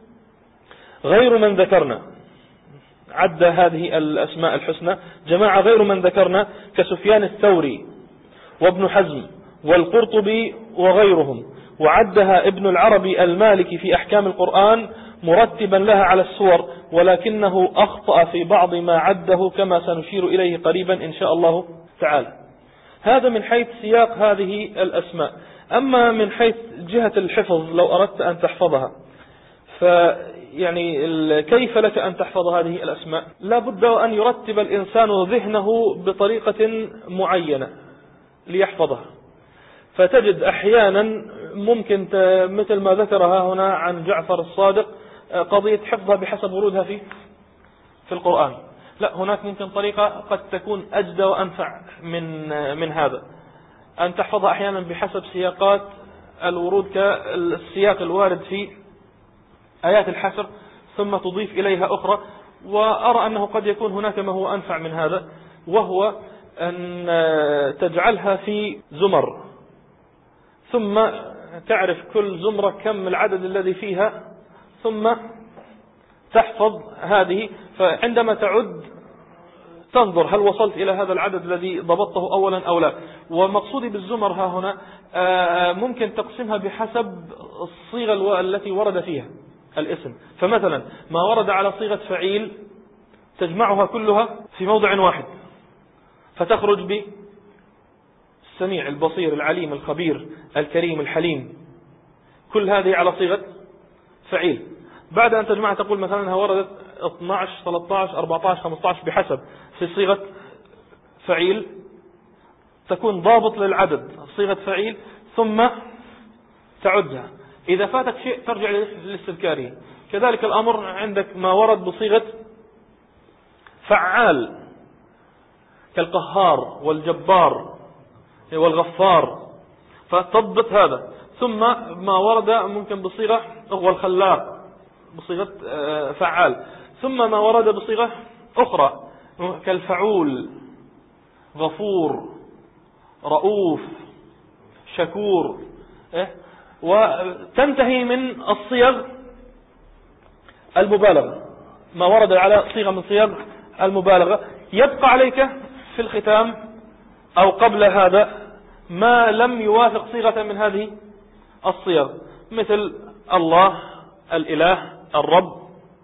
غير من ذكرنا، عد هذه الأسماء الحسنى جماعة غير من ذكرنا كسفيان الثوري وابن حزم والقرطبي وغيرهم، وعدها ابن العربي المالكي في أحكام القرآن مرتبا لها على السور، ولكنه أخطأ في بعض ما عده كما سنشير إليه قريبا إن شاء الله تعالى. هذا من حيث سياق هذه الأسماء. أما من حيث جهة الحفظ، لو أردت أن تحفظها، فيعني كيف لك أن تحفظ هذه الأسماء؟ لا بد أن يرتب الإنسان ذهنه بطريقة معينة ليحفظها. فتجد أحيانا ممكن مثل ما ذكرها هنا عن جعفر الصادق قضية حفظها بحسب ورودها في في القرآن، لا، هناك ممكن طريقة قد تكون أجدى وأنفع من من هذا، أن تحفظها أحيانا بحسب سياقات الورود، كالسياق الوارد في آيات الحشر ثم تضيف إليها أخرى. وأرى أنه قد يكون هناك ما هو أنفع من هذا، وهو أن تجعلها في زمر، ثم تعرف كل زمرة كم العدد الذي فيها، ثم تحفظ هذه، فعندما تعد تنظر هل وصلت إلى هذا العدد الذي ضبطته أولا أو لا. ومقصودي بالزمر ها هنا ممكن تقسمها بحسب الصيغة التي ورد فيها الاسم. فمثلا ما ورد على صيغة فعيل تجمعها كلها في موضع واحد، فتخرج ب السميع البصير العليم الخبير الكريم الحليم، كل هذه على صيغة فعيل. بعد أن تجمع تقول مثلا وردت اثني عشر ثلاثة عشر أربعة عشر خمسة عشر بحسب في صيغة فعيل، تكون ضابط للعدد صيغة فعيل، ثم تعدها. إذا فاتك شيء ترجع للاستذكارية. كذلك الأمر عندك ما ورد بصيغة فعال كالقهار والجبار والغفار، فتضبط هذا. ثم ما ورد ممكن بصيغة والخلاق بصيغة فعال، ثم ما ورد بصيغة أخرى كالفعول غفور رؤوف شكور، وتنتهي من الصيغ المبالغة، ما ورد على صيغة من صيغ المبالغة. يبقى عليك في الختام أو قبل هذا ما لم يوافق صيغة من هذه الصيغ، مثل الله الإله الرب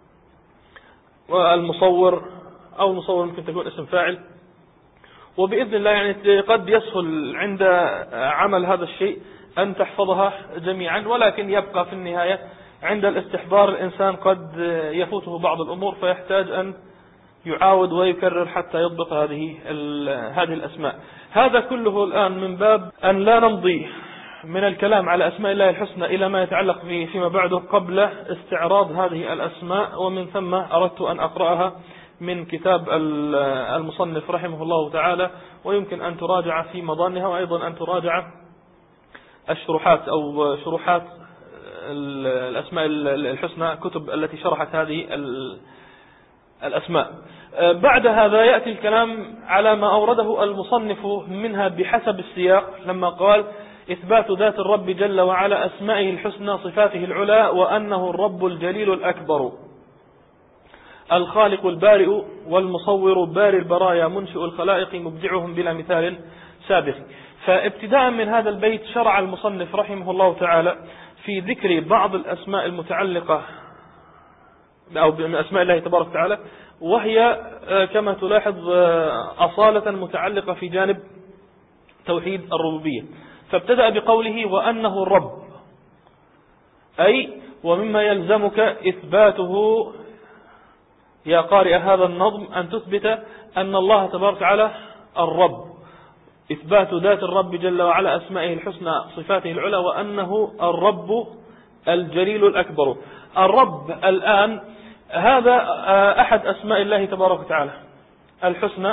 والمصور، أو المصور ممكن تكون اسم فاعل. وبإذن الله يعني قد يسهل عند عمل هذا الشيء أن تحفظها جميعا، ولكن يبقى في النهاية عند الاستحضار الإنسان قد يفوته بعض الأمور فيحتاج أن يعاود ويكرر حتى يضبط هذه هذه الأسماء. هذا كله الآن من باب أن لا نمضي من الكلام على أسماء الله الحسنى إلى ما يتعلق فيما بعده قبل استعراض هذه الأسماء، ومن ثم أردت أن أقرأها من كتاب المصنف رحمه الله تعالى، ويمكن أن تراجع في مضانها، وأيضا أن تراجع الشروحات أو شروحات الأسماء الحسنى، كتب التي شرحت هذه الأسماء. بعد هذا يأتي الكلام على ما أورده المصنف منها بحسب السياق، لما قال إثبات ذات الرب جل وعلا أسمائه الحسنى صفاته العلى، وأنه الرب الجليل الأكبر الخالق البارئ والمصور بارئ البرايا منشئ الخلائق مبدعهم بلا مثال سابق. فابتداء من هذا البيت شرع المصنف رحمه الله تعالى في ذكر بعض الأسماء المتعلقة أو من أسماء الله تبارك وتعالى، وهي كما تلاحظ أصالة متعلقة في جانب توحيد الربوبية. فابتدأ بقوله وأنه الرب، أي ومما يلزمك إثباته يا قارئ هذا النظم أن تثبت أن الله تبارك وتعالى الرب، إثبات ذات الرب جل وعلا أسمائه الحسنى صفاته العلى، وأنه الرب الجليل الأكبر. الرب الآن هذا أحد أسماء الله تبارك وتعالى الحسنى،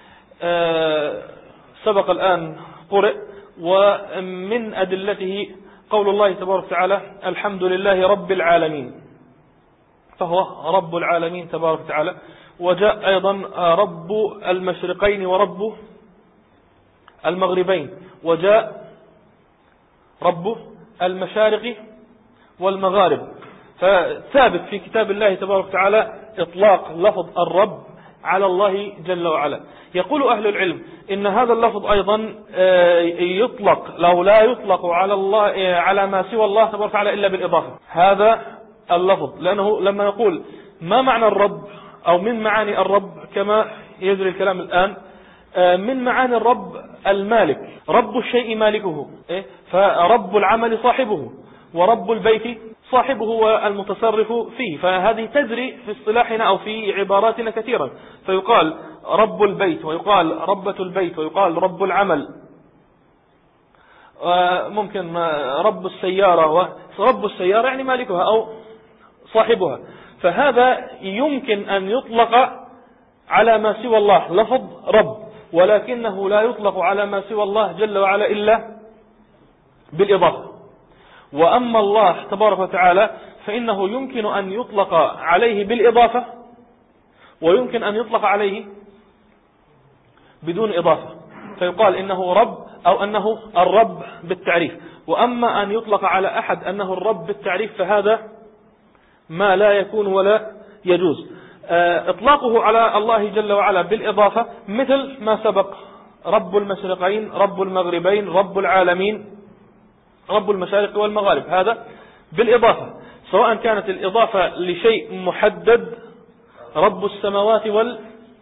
سبق الآن قرئ، ومن أدلته قول الله تبارك وتعالى الحمد لله رب العالمين، فهو رب العالمين تبارك وتعالى. وجاء أيضا رب المشرقين ورب المغربين، وجاء رب المشارق والمغارب. فثابت في كتاب الله تبارك وتعالى إطلاق لفظ الرب على الله جل وعلا. يقول أهل العلم إن هذا اللفظ أيضا يطلق لو لا يطلق على الله على ما سوى الله تبارك وتعالى إلا بالإضافة، هذا اللفظ، لأنه لما يقول ما معنى الرب أو من معاني الرب كما يجري الكلام الآن، من معاني الرب المالك، رب الشيء مالكه، فرب العمل صاحبه، ورب البيت صاحبه والمتصرف فيه. فهذه تجري في اصطلاحنا أو في عباراتنا كثيرا، فيقال رب البيت، ويقال ربة البيت، ويقال رب العمل، ممكن رب السيارة، ورب السيارة يعني مالكها أو صاحبها. فهذا يمكن أن يطلق على ما سوى الله لفظ رب، ولكنه لا يطلق على ما سوى الله جل وعلا إلا بالإضافة. وأما الله تبارك وتعالى فإنه يمكن أن يطلق عليه بالإضافة، ويمكن أن يطلق عليه بدون إضافة، فيقال إنه رب أو أنه الرب بالتعريف. وأما أن يطلق على أحد أنه الرب بالتعريف فهذا ما لا يكون ولا يجوز. إطلاقه على الله جل وعلا بالإضافة مثل ما سبق، رب المشرقين، رب المغربين، رب العالمين، رب المشارق والمغارب، هذا بالإضافة، سواء كانت الإضافة لشيء محدد، رب السماوات وال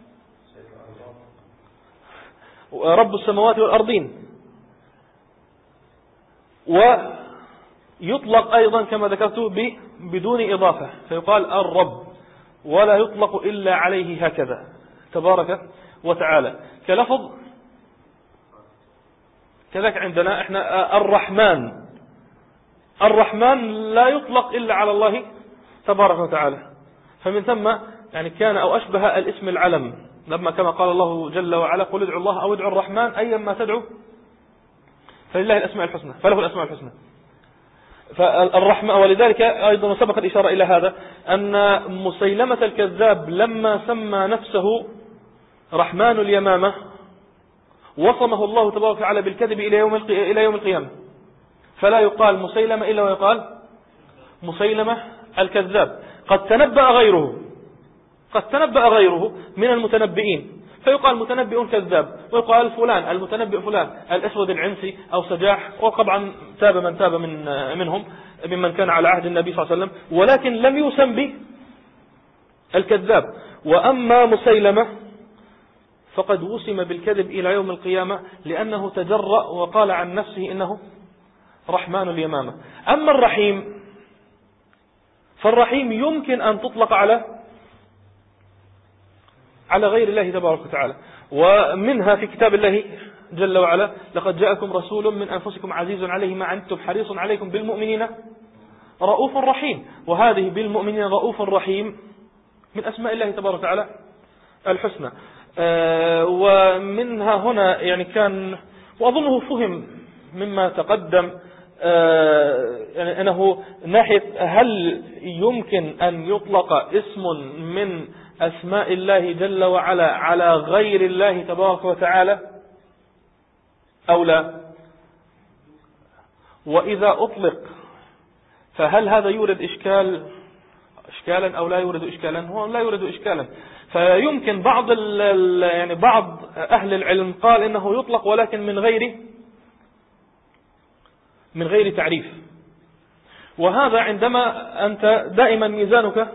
رب السماوات والأرضين. ويطلق أيضا كما ذكرت بدون إضافة، فيقال الرب، ولا يطلق إلا عليه هكذا تبارك وتعالى. كلفظ كذلك عندنا احنا الرحمن، الرحمن لا يطلق إلا على الله تبارك وتعالى، فمن ثم يعني كان أو أشبه الاسم العلم، لما كما قال الله جل وعلا قل ادعوا الله أو ادعوا الرحمن أيا ما تدعو فلله الأسماء الحسنى، فله الأسماء الحسنى. فالرحمن، ولذلك أيضا سبق الإشارة إلى هذا أن مسيلمة الكذاب لما سمى نفسه رحمن اليمامة وصمه الله تبارك وتعالى بالكذب إلى يوم إلى يوم القيامة، فلا يقال مسيلمة إلا ويقال مسيلمة الكذاب. قد تنبأ غيره قد تنبأ غيره من المتنبئين فيقال متنبئ كذاب، ويقال فلان المتنبئ فلان الأسود العنسي أو سجاح، وطبعا تاب من تاب من منهم ممن كان على عهد النبي صلى الله عليه وسلم، ولكن لم يسم به الكذاب. وأما مسيلمة فقد وسم بالكذب إلى يوم القيامة، لأنه تجرأ وقال عن نفسه إنه رحمن اليمامة. أما الرحيم فالرحيم يمكن أن تطلق على على غير الله تبارك وتعالى، ومنها في كتاب الله جل وعلا: لقد جاءكم رسول من أنفسكم عزيز عليه ما عنتم حريص عليكم بالمؤمنين رؤوف رحيم. وهذه بالمؤمنين رؤوف رحيم من أسماء الله تبارك وتعالى الحسنى. آه ومنها هنا يعني كان، وأظنه فهم مما تقدم، آه يعني أنه ناحية هل يمكن أن يطلق اسم من أسماء الله جل وعلا على غير الله تبارك وتعالى أو لا؟ وإذا أطلق فهل هذا يورد إشكال إشكالا أو لا يورد إشكالا؟ هو لا يورد إشكالا. فيمكن بعض يعني بعض أهل العلم قال إنه يطلق ولكن من غير من غير تعريف. وهذا عندما أنت دائما ميزانك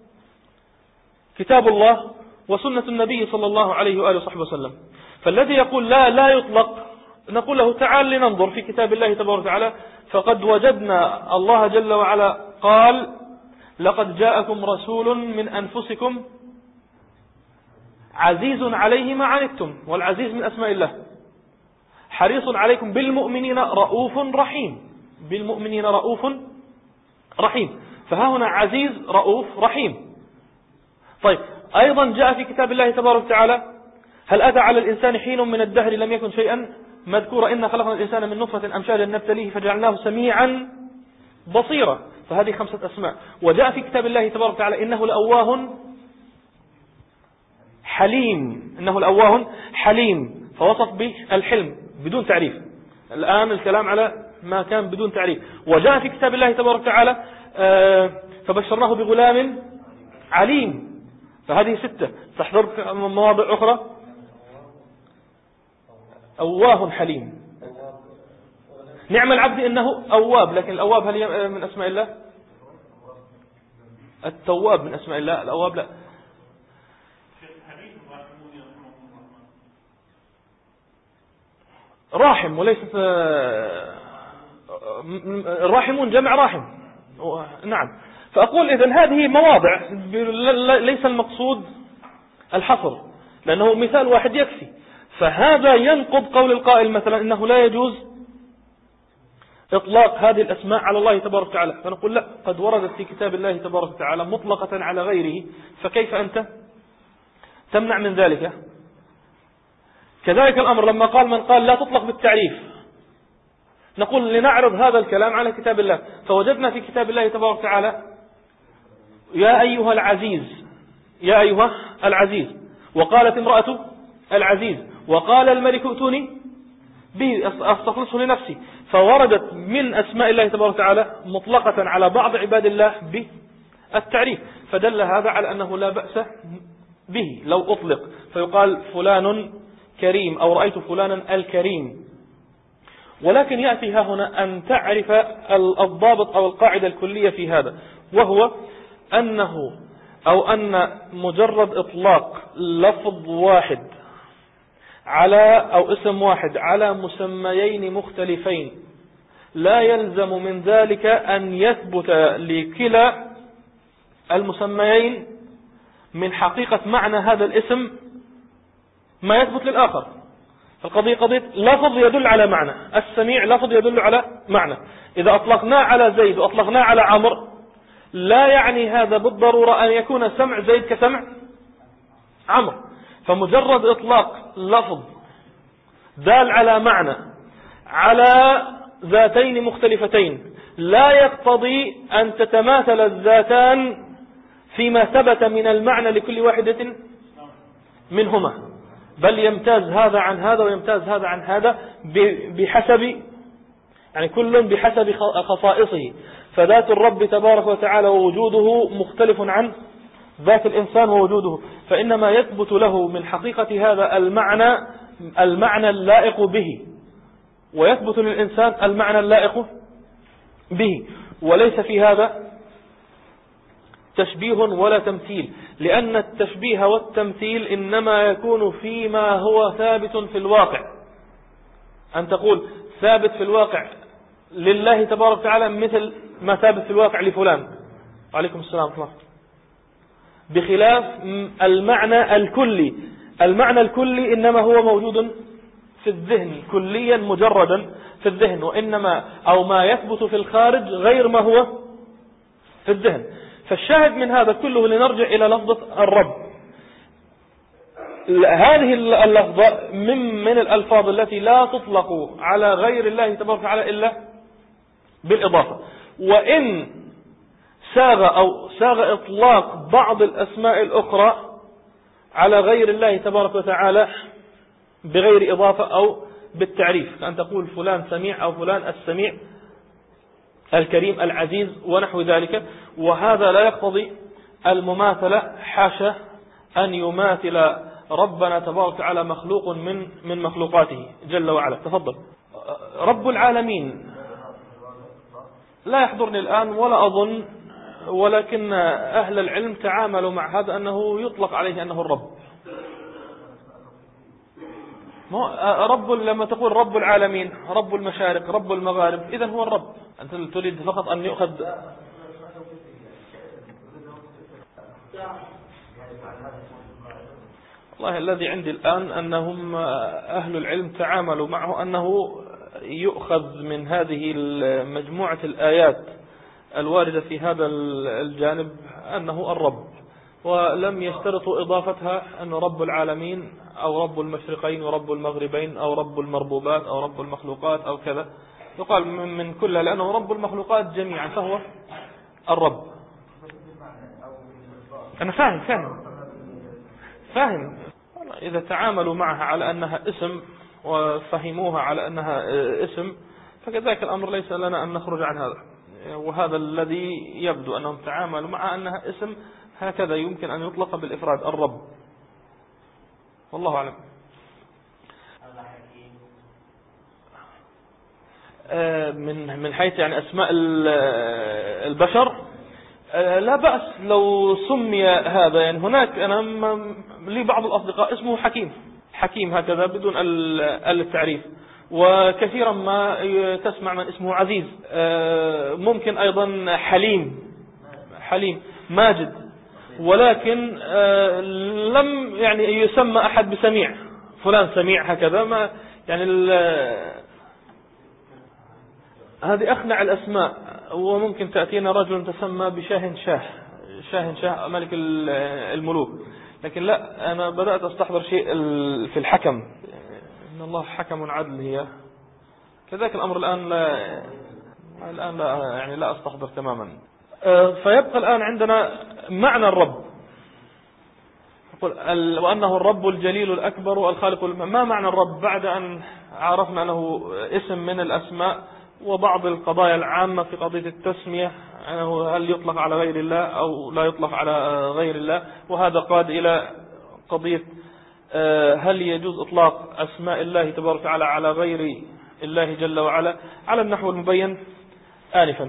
كتاب الله وسنة النبي صلى الله عليه وآله وصحبه وسلم. فالذي يقول لا لا يطلق نقول له: تعال لننظر في كتاب الله تبارك وتعالى، فقد وجدنا الله جل وعلا قال: لقد جاءكم رسول من أنفسكم عزيز عليه ما عنتم، والعزيز من أسماء الله، حريص عليكم بالمؤمنين رؤوف رحيم، بالمؤمنين رؤوف رحيم. فها هنا عزيز رؤوف رحيم. طيب، أيضا جاء في كتاب الله تبارك وتعالى: هل أتى على الإنسان حين من الدهر لم يكن شيئا مذكورا إنا خلقنا الإنسان من نطفة أمشاجا نبتليه فجعلناه سميعا بصيرا. فهذه خمسة أسماء. وجاء في كتاب الله تبارك وتعالى: إنه لأواه حليم، إنه لأواه حليم، فوصف به الحلم بدون تعريف. الآن الكلام على ما كان بدون تعريف. وجاء في كتاب الله تبارك وتعالى: فبشرناه بغلام عليم. فهذه ستة. تحضر مواضع أخرى: أواه حليم. نعم العبد إنه أواب، لكن الأواب هل من أسماء الله؟ التواب من أسماء الله، الأواب لا. راحم وليس الراحمون جمع راحم. نعم. فأقول إذن هذه مواضع ليس المقصود الحصر، لأنه مثال واحد يكفي. فهذا ينقض قول القائل مثلا إنه لا يجوز إطلاق هذه الأسماء على الله تبارك وتعالى. فنقول لا، قد وردت في كتاب الله تبارك وتعالى مطلقة على غيره، فكيف أنت تمنع من ذلك؟ كذلك الأمر لما قال من قال لا تطلق بالتعريف، نقول لنعرض هذا الكلام على كتاب الله. فوجدنا في كتاب الله تبارك وتعالى: يا أيها العزيز، يا أيها العزيز، وقالت امرأة العزيز، وقال الملك ائتوني به أستخلصه لنفسي. فوردت من أسماء الله تبارك وتعالى مطلقة على بعض عباد الله بالتعريف. فدل هذا على أنه لا بأس به لو أطلق، فيقال فلان كريم أو رأيت فلانا الكريم. ولكن يأتي ها هنا أن تعرف الضابط أو القاعدة الكلية في هذا، وهو أنه أو أن مجرد إطلاق لفظ واحد على أو اسم واحد على مسميين مختلفين لا يلزم من ذلك أن يثبت لكلا المسميين من حقيقة معنى هذا الاسم ما يثبت للآخر. القضية قضية لفظ يدل على معنى، السميع لفظ يدل على معنى. إذا أطلقنا على زيد وأطلقنا على عمرو لا يعني هذا بالضرورة أن يكون سمع زيد كسمع عمرو. فمجرد إطلاق لفظ دال على معنى على ذاتين مختلفتين لا يقتضي أن تتماثل الذاتان فيما ثبت من المعنى لكل واحدة منهما، بل يمتاز هذا عن هذا ويمتاز هذا عن هذا بحسب يعني كل بحسب خصائصه. فذات الرب تبارك وتعالى ووجوده مختلف عن ذات الإنسان ووجوده، فإنما يثبت له من حقيقة هذا المعنى المعنى اللائق به، ويثبت للإنسان المعنى اللائق به، وليس في هذا تشبيه ولا تمثيل. لأن التشبيه والتمثيل إنما يكون فيما هو ثابت في الواقع. أن تقول ثابت في الواقع لله تبارك وتعالى مثل ما ثابت في الواقع لفلان. وعليكم السلام ورحمة الله. بخلاف المعنى الكلي، المعنى الكلي إنما هو موجود في الذهن كليا مجردا في الذهن، وإنما أو ما يثبت في الخارج غير ما هو في الذهن. فالشاهد من هذا كله لنرجع إلى لفظة الرب. هذه اللفظة من من الألفاظ التي لا تطلق على غير الله تبارك وتعالى إلا بالإضافة. وإن ساغ أو ساغ إطلاق بعض الأسماء الأخرى على غير الله تبارك وتعالى بغير إضافة أو بالتعريف، كأن تقول فلان سميع أو فلان السميع الكريم العزيز ونحو ذلك، وهذا لا يقتضي المماثلة، حاشا أن يماثل ربنا تبارك وتعالى مخلوق من من مخلوقاته جل وعلا. تفضل. رب العالمين لا يحضرني الآن ولا أظن، ولكن أهل العلم تعاملوا مع هذا أنه يطلق عليه أنه الرب. رب لما تقول رب العالمين، رب المشارق، رب المغارب، إذن هو الرب. أنت تريد فقط أن يؤخذ. والله الذي عندي الآن أنهم أهل العلم تعاملوا معه أنه يؤخذ من هذه مجموعة الآيات الواردة في هذا الجانب أنه الرب، ولم يشترطوا إضافتها أن رب العالمين أو رب المشرقين ورب المغربين أو رب المربوبات أو رب المخلوقات أو كذا. يقال من كلها لأنه رب المخلوقات جميعا فهو الرب. أنا فاهم فاهم فاهم إذا تعاملوا معها على أنها اسم وفهموها على أنها اسم فكذلك الأمر ليس لنا أن نخرج عن هذا، وهذا الذي يبدو أنهم تعاملوا مع أنها اسم هكذا يمكن أن يطلق بالإفراد الرب، والله أعلم. من من حيث يعني أسماء البشر لا بأس لو سمي هذا، يعني هناك أنا لي بعض الأصدقاء اسمه حكيم حكيم هكذا بدون التعريف، وكثيرا ما تسمع من اسمه عزيز، ممكن أيضا حليم حليم ماجد، ولكن لم يعني يسمى أحد بسميع، فلان سميع هكذا ما يعني. هذه أخنع الأسماء، وممكن تأتينا رجل تسمى بشاه شاه شاه شاه ملك الملوك، لكن لا، أنا بدأت أستحضر شيء في الحكم، إن الله حكم عدل، هي كذلك الأمر الآن لا الآن لا يعني لا أستحضر تماما. فيبقى الآن عندنا معنى الرب، وأنه الرب الجليل الأكبر والخالق. ما معنى الرب بعد أن عرفنا أنه اسم من الأسماء وبعض القضايا العامة في قضية التسمية، أنه هل يطلق على غير الله أو لا يطلق على غير الله، وهذا قاد إلى قضية هل يجوز إطلاق أسماء الله تبارك وتعالى على غير الله جل وعلا على النحو المبين آنفا.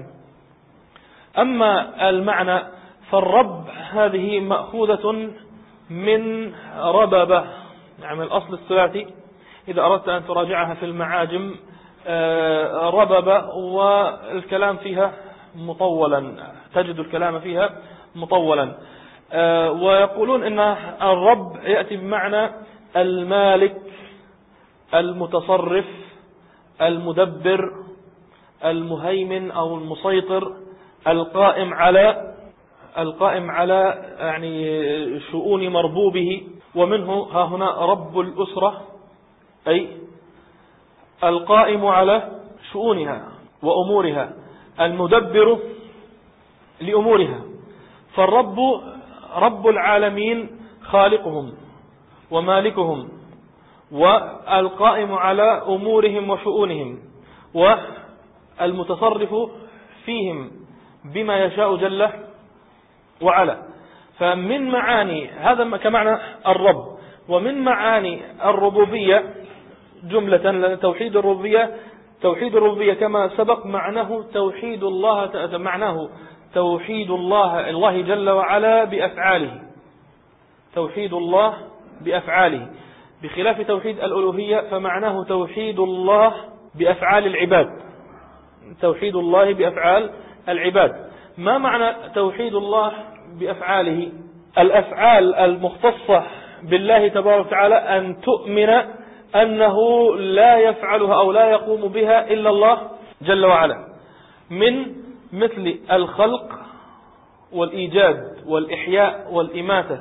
أما المعنى فالرب هذه مأخوذة من رببة، يعني الأصل الثلاثي إذا أردت أن تراجعها في المعاجم رببة، والكلام فيها مطولا، تجد الكلام فيها مطولا، ويقولون إن الرب يأتي بمعنى المالك المتصرف المدبر المهيمن أو المسيطر القائم على القائم على يعني شؤون مربوبه. ومنه ها هنا رب الأسرة، أي القائم على شؤونها وأمورها، المدبر لأمورها. فالرب رب العالمين خالقهم ومالكهم والقائم على أمورهم وشؤونهم والمتصرف فيهم بما يشاء جل وعلا. فمن معاني هذا كمعنى الرب، ومن معاني الربوبية جملة توحيد الربوبية، توحيد الربوبية كما سبق معناه توحيد الله، معناه توحيد الله الله جل وعلا بأفعاله، توحيد الله بأفعاله، بخلاف توحيد الألوهية فمعناه توحيد الله بأفعال العباد. توحيد الله بأفعال العباد. ما معنى توحيد الله بأفعاله؟ الأفعال المختصة بالله تبارك وتعالى أن تؤمن أنه لا يفعلها أو لا يقوم بها إلا الله جل وعلا، من مثل الخلق والإيجاد والإحياء والإماتة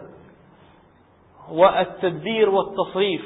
والتدبير والتصريف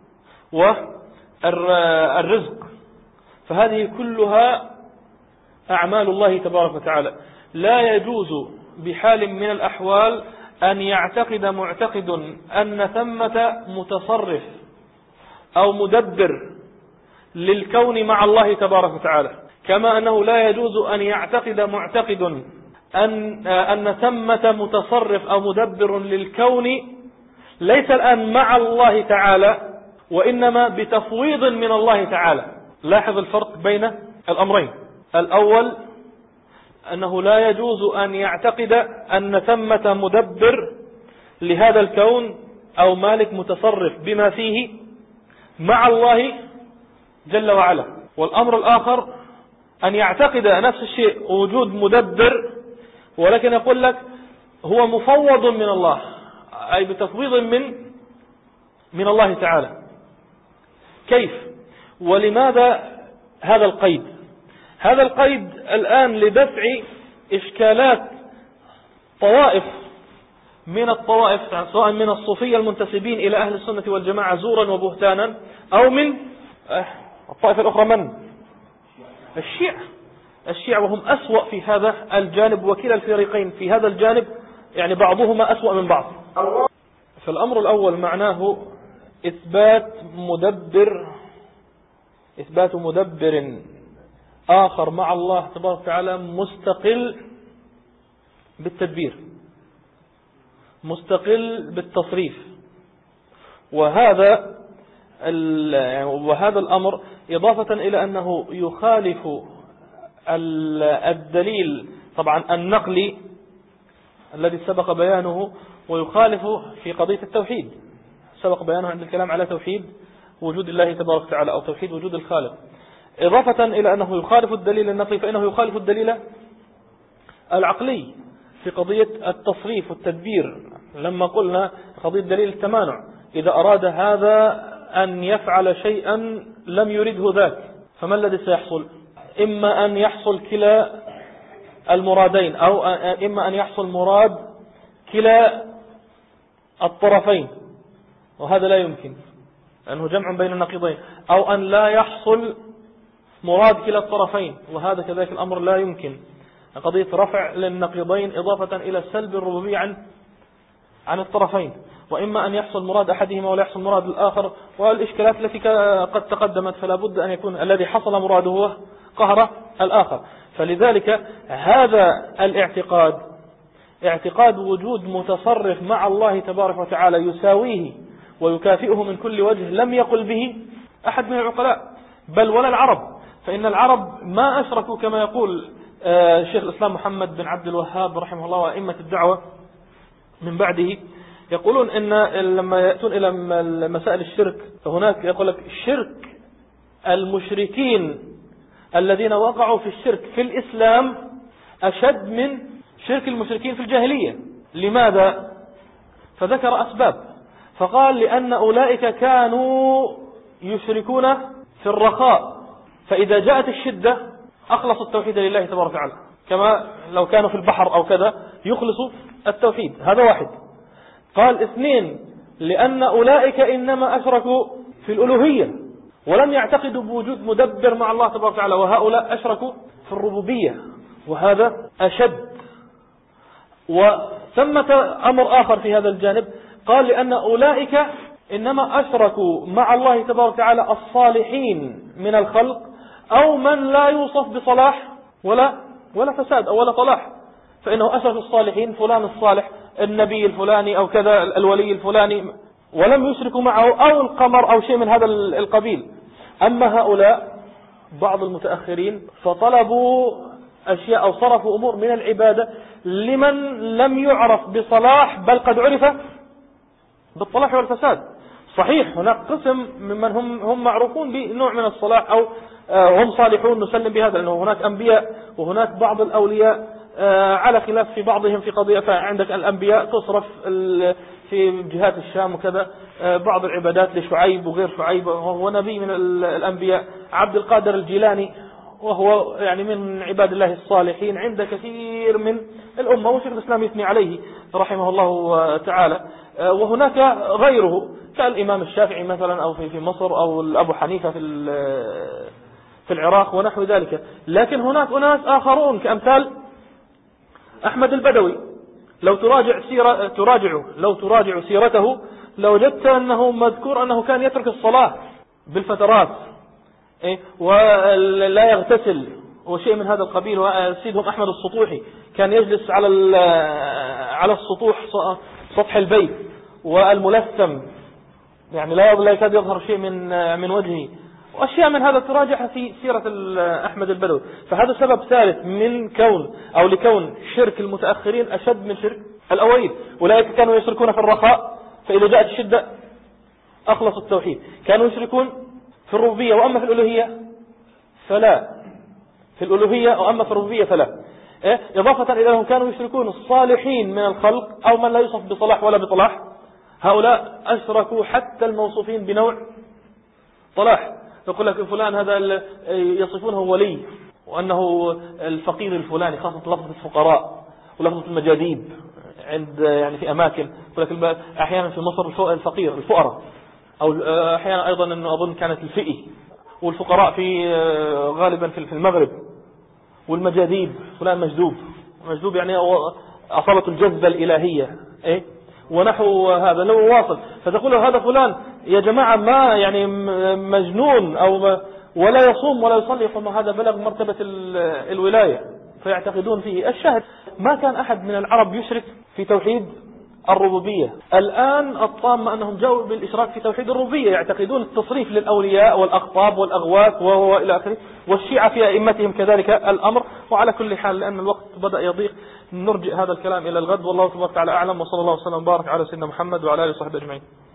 والرزق، فهذه كلها أعمال الله تبارك وتعالى. لا يجوز بحال من الأحوال أن يعتقد معتقد أن ثمة متصرف أو مدبر للكون مع الله تبارك وتعالى، كما أنه لا يجوز أن يعتقد معتقد أن أن ثمة متصرف أو مدبر للكون ليس الآن مع الله تعالى، وإنما بتفويض من الله تعالى. لاحظ الفرق بين الأمرين. الأول أنه لا يجوز أن يعتقد أن ثمة مدبر لهذا الكون أو مالك متصرف بما فيه مع الله جل وعلا. والأمر الآخر أن يعتقد نفس الشيء وجود مدبر، ولكن يقول لك هو مفوض من الله، أي بتفويض من من الله تعالى. كيف ولماذا هذا القيد؟ هذا القيد الآن لدفع إشكالات طوائف من الطوائف، سواء من الصوفية المنتسبين إلى أهل السنة والجماعة زورا وبهتانا، أو من الطائفة الأخرى من الشيعة الشيعة وهم أسوأ في هذا الجانب، وكلا الفريقين في هذا الجانب يعني بعضهما أسوأ من بعض. فالأمر الأول معناه إثبات مدبر إثبات مدبر آخر مع الله تبارك وتعالى مستقل بالتدبير، مستقل بالتصريف. وهذا وهذا الأمر إضافة إلى أنه يخالف الدليل طبعا النقلي الذي سبق بيانه، ويخالف في قضية التوحيد سبق بيانه عند الكلام على توحيد وجود الله تبارك وتعالى أو توحيد وجود الخالق. إضافة إلى أنه يخالف الدليل النقلي فإنه يخالف الدليل العقلي في قضية التصريف والتدبير. لما قلنا قضية دليل التمانع، إذا أراد هذا أن يفعل شيئا لم يرده ذاك فما الذي سيحصل؟ إما أن يحصل كلا المرادين، أو إما أن يحصل مراد كلا الطرفين، وهذا لا يمكن لأنه جمع بين النقيضين، أو أن لا يحصل مراد كلا الطرفين، وهذا كذلك الأمر لا يمكن. قضية رفع للنقيضين إضافة إلى سلب الربوبية عن عن الطرفين، وإما أن يحصل مراد أحدهما ولا يحصل مراد الآخر. والإشكالات التي قد تقدمت فلا بد أن يكون الذي حصل مراده هو قهر الآخر. فلذلك هذا الاعتقاد اعتقاد وجود متصرف مع الله تبارك وتعالى يساويه ويكافئه من كل وجه لم يقل به أحد من العقلاء بل ولا العرب. فإن العرب ما أشركوا كما يقول شيخ الإسلام محمد بن عبد الوهاب رحمه الله وأئمة الدعوة من بعده، يقولون إن لما يأتون إلى مسائل الشرك فهناك يقول لك شرك المشركين الذين وقعوا في الشرك في الإسلام أشد من شرك المشركين في الجاهلية. لماذا؟ فذكر أسباب، فقال لأن أولئك كانوا يشركون في الرخاء، فإذا جاءت الشدة أخلصوا التوحيد لله تبارك وتعالى، كما لو كانوا في البحر أو كذا يخلصوا التوحيد. هذا واحد. قال اثنين، لأن أولئك إنما أشركوا في الألوهية ولم يعتقدوا بوجود مدبر مع الله تبارك وتعالى، وهؤلاء أشركوا في الربوبية، وهذا أشد. وثمة أمر آخر في هذا الجانب، قال لأن أولئك إنما أشركوا مع الله تبارك وتعالى الصالحين من الخلق أو من لا يوصف بصلاح ولا ولا فساد أو ولا صلاح، فإنه أشرك الصالحين فلان الصالح النبي الفلاني أو كذا الولي الفلاني، ولم يشركوا معه أو القمر أو شيء من هذا القبيل. أما هؤلاء بعض المتأخرين فطلبوا أشياء أو صرفوا أمور من العبادة لمن لم يعرف بصلاح بل قد عرف بالصلاح والفساد. صحيح هناك قسم ممن هم هم معروفون بنوع من الصلاح أو هم صالحون نسلم بهذا، لأنه هناك أنبياء وهناك بعض الأولياء على خلاف في بعضهم في قضية. فعندك الأنبياء تصرف في جهات الشام وكذا بعض العبادات لشعيب وغير شعيب، وهو نبي من الأنبياء. عبد القادر الجيلاني وهو يعني من عباد الله الصالحين عند كثير من الأمة، وشيخ الإسلام يثني عليه رحمه الله تعالى. وهناك غيره كالإمام الشافعي مثلا، أو في مصر، أو أبو حنيفة في في العراق ونحو ذلك. لكن هناك أناس آخرون كأمثال أحمد البدوي، لو تراجع سيرة تراجعه لو تراجع سيرته لوجدت أنه مذكور أنه كان يترك الصلاة بالفترات ولا يغتسل وشيء من هذا القبيل. وسيدهم أحمد السطوحي كان يجلس على على السطوح سطح البيت والملثم، يعني لا يكاد يظهر شيء من من وجهه، وأشياء من هذا تراجع في سيرة أحمد البدوي. فهذا سبب ثالث من كون أو لكون شرك المتأخرين أشد من شرك الأوائل. أولئك كانوا يشركون في الرخاء، فإذا جاءت الشدة أخلص التوحيد. كانوا يشركون في الربوبية، وأما في الألوهية فلا. في الألوهية وأما في الربوبية فلا. إيه؟ إضافة إلى أنهم كانوا يشركون الصالحين من الخلق أو من لا يوصف بصلاح ولا بطلاح. هؤلاء أشركوا حتى الموصوفين بنوع صلاح. يقول لك فلان هذا يصفونه ولي، وأنه الفقير الفلاني، خاصة لفظة الفقراء ولفظة المجاديب عند يعني في أماكن. يقول لك أحيانا في مصر الفقير الفقراء، أو أحيانا أيضا أنه أظن كانت الفئي، والفقراء في غالبا في المغرب، والمجاديب فلان مجذوب. مجذوب يعني أصابة الجذبة الإلهية إيه؟ ونحو هذا لو واصل. فتقول هذا فلان يا جماعة ما يعني مجنون أو ولا يصوم ولا يصلي، فما هذا بلغ مرتبة الولاية، فيعتقدون فيه. الشاهد ما كان أحد من العرب يشرك في توحيد الربوبية. الآن الطامة أنهم جاءوا بالإشراك في توحيد الربوبية، يعتقدون التصريف للأولياء والأقطاب والأغواث وهو إلى آخره، والشيعة في أئمتهم كذلك الأمر. وعلى كل حال لأن الوقت بدأ يضيق نرجع هذا الكلام إلى الغد، والله سبحانه وتعالى أعلم، وصلى الله وسلم وبارك على سيدنا محمد وعلى آله وصحبه أجمعين.